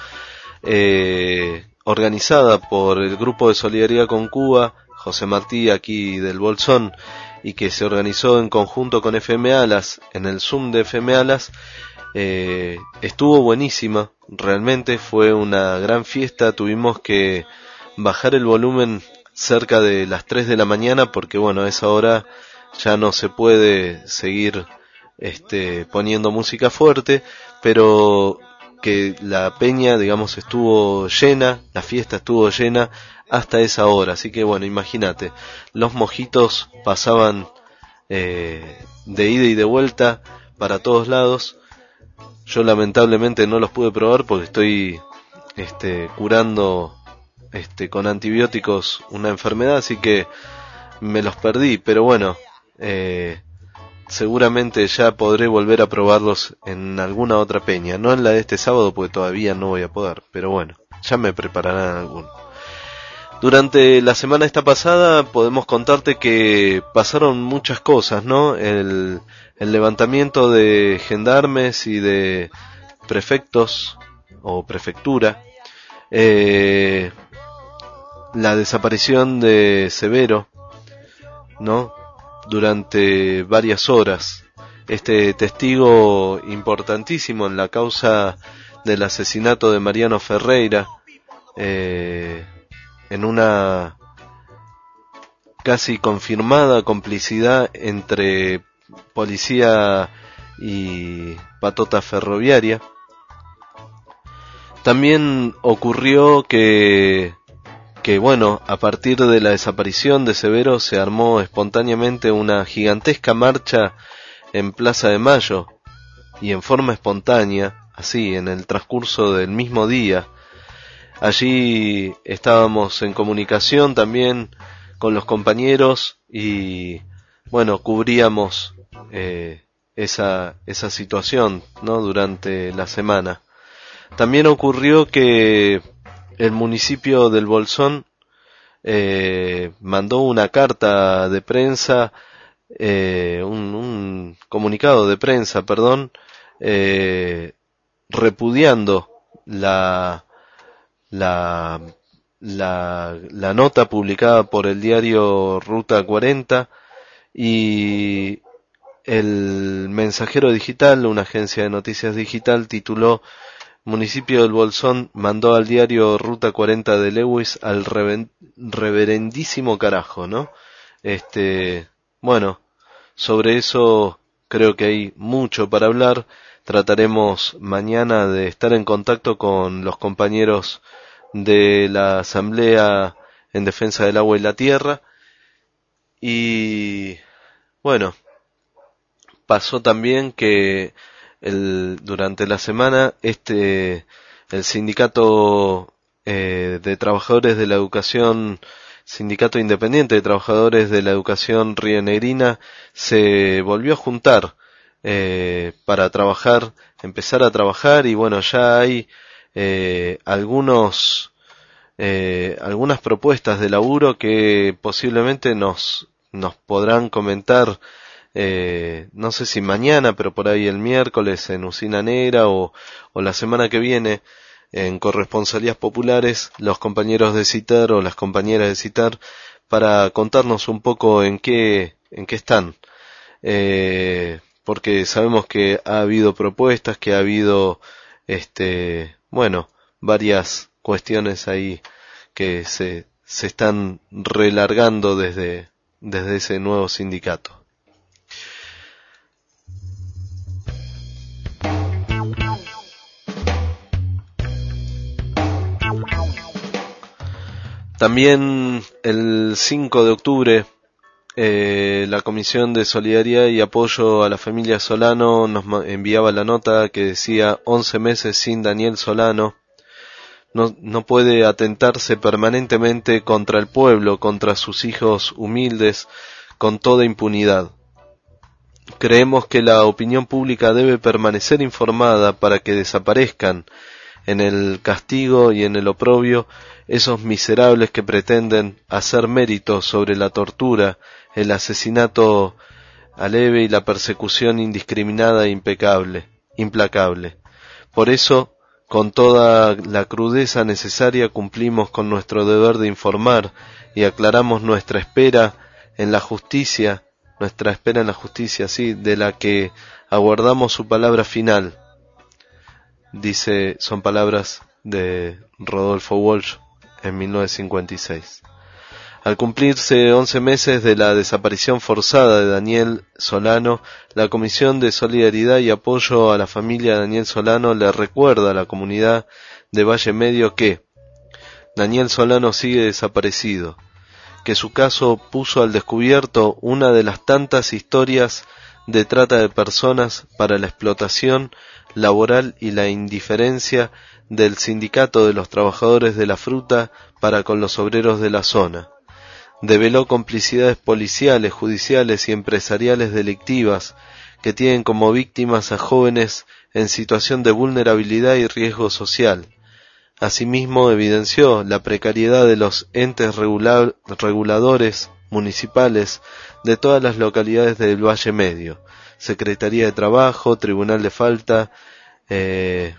eh, organizada por el grupo de solidaridad con Cuba, José Martí, aquí del Bolsón, y que se organizó en conjunto con F M Alas, en el Zoom de F M Alas, eh, estuvo buenísima, realmente fue una gran fiesta. Tuvimos que bajar el volumen cerca de las tres de la mañana porque, bueno, a esa hora ya no se puede seguir este, poniendo música fuerte, pero que la peña, digamos, estuvo llena, la fiesta estuvo llena hasta esa hora. Así que, bueno, imagínate, los mojitos pasaban eh, de ida y de vuelta para todos lados. Yo lamentablemente no los pude probar porque estoy este, curando este, con antibióticos una enfermedad, así que me los perdí, pero bueno, eh, seguramente ya podré volver a probarlos en alguna otra peña, no en la de este sábado porque todavía no voy a poder, pero bueno, ya me prepararán alguno. Durante la semana esta pasada podemos contarte que pasaron muchas cosas, ¿no? El, el levantamiento de gendarmes y de prefectos o prefectura, eh, la desaparición de Severo, ¿no? Durante varias horas, este testigo importantísimo en la causa del asesinato de Mariano Ferreira, eh, en una casi confirmada complicidad entre policía y patota ferroviaria. También ocurrió que que bueno, a partir de la desaparición de Severo se armó espontáneamente una gigantesca marcha en Plaza de Mayo, y en forma espontánea, así, en el transcurso del mismo día. Allí estábamos en comunicación también con los compañeros y, bueno, cubríamos eh, esa, esa situación, ¿no? Durante la semana. También ocurrió que el municipio del Bolsón eh, mandó una carta de prensa, eh, un, un comunicado de prensa, perdón, eh, repudiando la, la, la, la nota publicada por el diario Ruta cuarenta, y el Mensajero Digital, una agencia de noticias digital, tituló: Municipio del Bolsón mandó al diario Ruta cuarenta de Lewis al reven, reverendísimo carajo, ¿no? Este, bueno, sobre eso creo que hay mucho para hablar. Trataremos mañana de estar en contacto con los compañeros de la Asamblea en Defensa del Agua y la Tierra. Y, bueno, pasó también que El, durante la semana este el sindicato eh, de trabajadores de la educación, sindicato independiente de trabajadores de la educación rionegrina, se volvió a juntar eh, para trabajar, empezar a trabajar, y bueno, ya hay eh, algunos eh, algunas propuestas de laburo que posiblemente nos nos podrán comentar. Eh, no sé si mañana, pero por ahí el miércoles en Usina Negra, o, o la semana que viene en Corresponsalías Populares, los compañeros de CITAR o las compañeras de CITAR, para contarnos un poco en qué, en qué están. Eh, porque sabemos que ha habido propuestas, que ha habido, este, bueno, varias cuestiones ahí que se, se están relargando desde, desde ese nuevo sindicato. También el cinco de octubre eh, la Comisión de Solidaridad y Apoyo a la Familia Solano nos enviaba la nota que decía: once meses sin Daniel Solano. No, no puede atentarse permanentemente contra el pueblo, contra sus hijos humildes, con toda impunidad. Creemos que la opinión pública debe permanecer informada para que desaparezcan en el castigo y en el oprobio esos miserables que pretenden hacer mérito sobre la tortura, el asesinato aleve y la persecución indiscriminada e impecable, implacable. Por eso, con toda la crudeza necesaria, cumplimos con nuestro deber de informar y aclaramos nuestra espera en la justicia, nuestra espera en la justicia, sí, de la que aguardamos su palabra final. Dice, son palabras de Rodolfo Walsh en mil novecientos cincuenta y seis. Al cumplirse once meses de la desaparición forzada de Daniel Solano, la Comisión de Solidaridad y Apoyo a la Familia de Daniel Solano le recuerda a la comunidad de Valle Medio que Daniel Solano sigue desaparecido, que su caso puso al descubierto una de las tantas historias de trata de personas para la explotación laboral y la indiferencia del Sindicato de los Trabajadores de la Fruta para con los obreros de la zona. Develó complicidades policiales, judiciales y empresariales delictivas que tienen como víctimas a jóvenes en situación de vulnerabilidad y riesgo social. Asimismo, evidenció la precariedad de los entes regula- reguladores municipales de todas las localidades del Valle Medio, Secretaría de Trabajo, Tribunal de Falta, eh,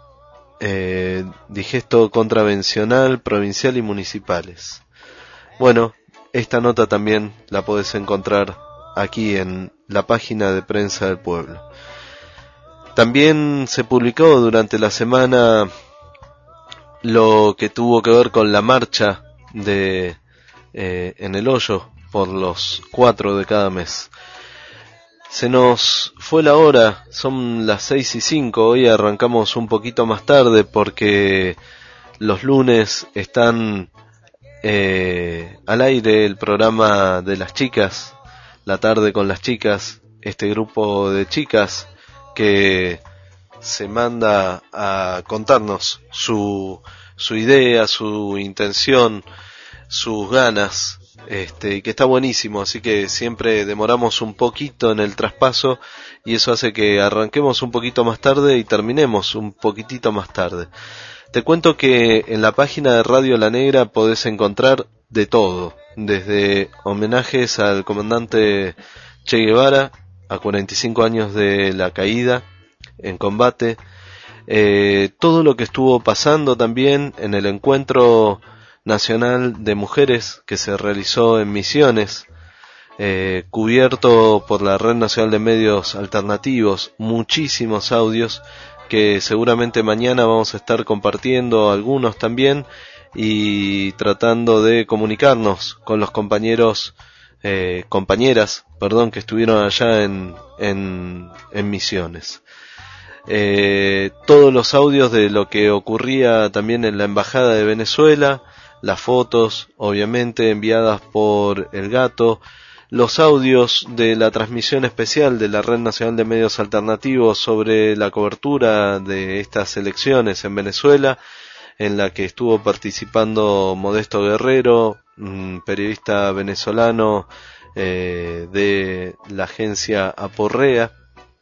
eh, digesto contravencional, provincial y municipales. Bueno, esta nota también la podés encontrar aquí en la página de prensa del pueblo. También se publicó durante la semana lo que tuvo que ver con la marcha de eh, en el hoyo por los cuatro de cada mes. Se nos fue la hora, son las seis y cinco, hoy arrancamos un poquito más tarde porque los lunes están eh, al aire el programa de las chicas, La Tarde con las Chicas, este grupo de chicas que se manda a contarnos su, su idea, su intención, sus ganas, este, y que está buenísimo, así que siempre demoramos un poquito en el traspaso y eso hace que arranquemos un poquito más tarde y terminemos un poquitito más tarde. Te cuento que en la página de Radio La Negra podés encontrar de todo, desde homenajes al comandante Che Guevara a cuarenta y cinco años de la caída en combate, eh, todo lo que estuvo pasando también en el encuentro nacional de mujeres que se realizó en Misiones, eh, cubierto por la Red Nacional de Medios Alternativos, muchísimos audios que seguramente mañana vamos a estar compartiendo algunos también y tratando de comunicarnos con los compañeros, eh, compañeras, perdón, que estuvieron allá en, en, en Misiones. Eh, todos los audios de lo que ocurría también en la Embajada de Venezuela, las fotos, obviamente, enviadas por El Gato, los audios de la transmisión especial de la Red Nacional de Medios Alternativos sobre la cobertura de estas elecciones en Venezuela, en la que estuvo participando Modesto Guerrero, un periodista venezolano eh, de la agencia Aporrea.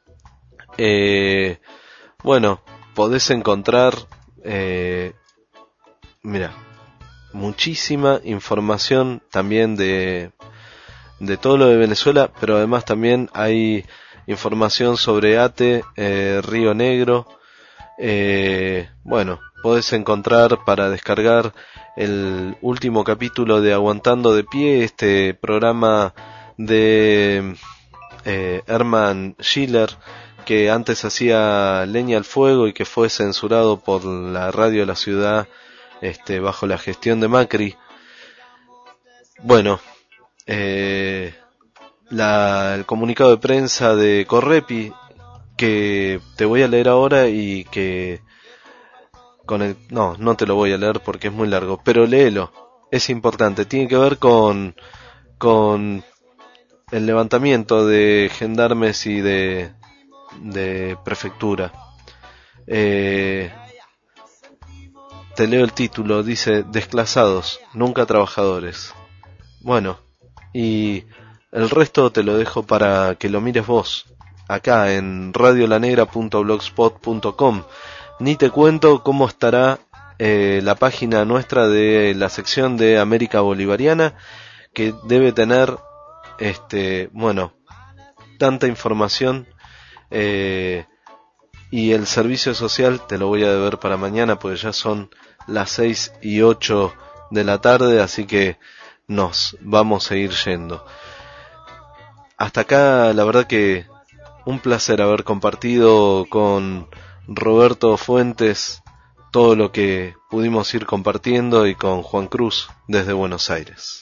Eh, bueno, podés encontrar, eh, mira, muchísima información también de, de todo lo de Venezuela, pero además también hay información sobre ATE, eh, Río Negro. Eh, bueno, podés encontrar para descargar el último capítulo de Aguantando de Pie, este programa de eh, Herman Schiller, que antes hacía Leña al Fuego y que fue censurado por la radio de la ciudad, este, bajo la gestión de Macri. Bueno, eh, la, el comunicado de prensa de Correpi, que te voy a leer ahora y que con el, no, no te lo voy a leer porque es muy largo, pero léelo, es importante, tiene que ver con, con el levantamiento de gendarmes y de, de prefectura. Eh, te leo el título, dice: desclasados, nunca trabajadores. Bueno, y el resto te lo dejo para que lo mires vos, acá en radio la negra punto blogspot punto com. Ni te cuento cómo estará eh, la página nuestra de la sección de América Bolivariana, que debe tener, este, bueno, tanta información, eh, y el servicio social te lo voy a deber para mañana, porque ya son las seis y ocho de la tarde, así que nos vamos a ir yendo. Hasta acá, la verdad que un placer haber compartido con Roberto Fuentes todo lo que pudimos ir compartiendo, y con Juan Cruz desde Buenos Aires.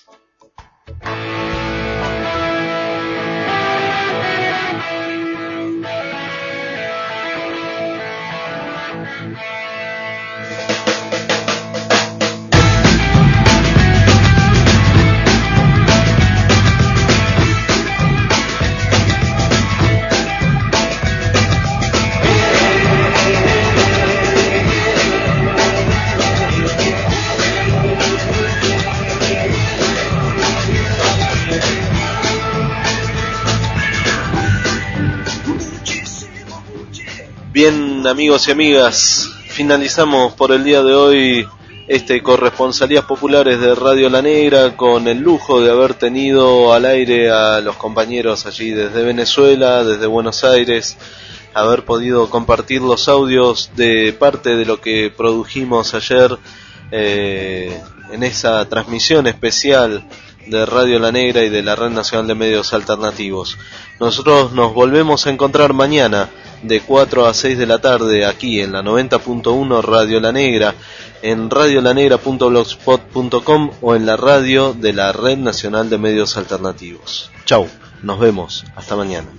bien, amigos y amigas, finalizamos por el día de hoy este Corresponsalías Populares de Radio La Negra, con el lujo de haber tenido al aire a los compañeros allí desde Venezuela, desde Buenos Aires, haber podido compartir los audios de parte de lo que produjimos ayer eh, en esa transmisión especial de Radio La Negra y de la Red Nacional de Medios Alternativos. Nosotros nos volvemos a encontrar mañana de cuatro a seis de la tarde aquí en la noventa punto uno Radio La Negra, en radiolanegra punto blogspot punto com o en la radio de la Red Nacional de Medios Alternativos. Chau, nos vemos, hasta mañana.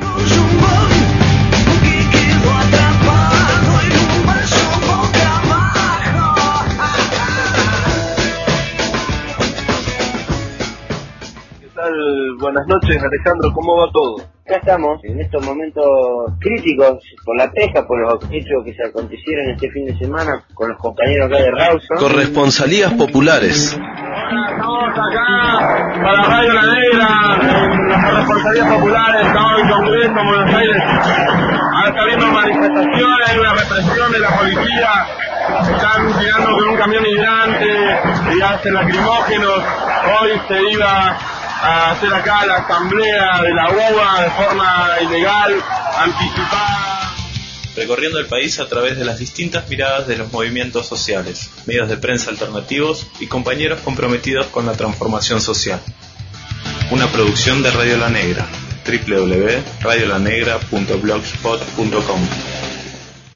Buenas noches, Alejandro, ¿cómo va todo? Acá estamos, en estos momentos críticos por la pesca, por los hechos que se acontecieron este fin de semana con los compañeros acá de Rawson. Corresponsalías Populares. Estamos acá para Radio La Negra, en las Corresponsalías Populares, estamos en Congreso, en Buenos Aires. Ahora está habiendo manifestaciones, hay una represión de la policía, están tirando con un camión hidrante y hacen lacrimógenos. Hoy se iba a hacer acá la asamblea de la U B A de forma ilegal, anticipada. Recorriendo el país a través de las distintas miradas de los movimientos sociales, medios de prensa alternativos y compañeros comprometidos con la transformación social. Una producción de Radio La Negra, doble u doble u doble u punto radio la negra punto blogspot punto com.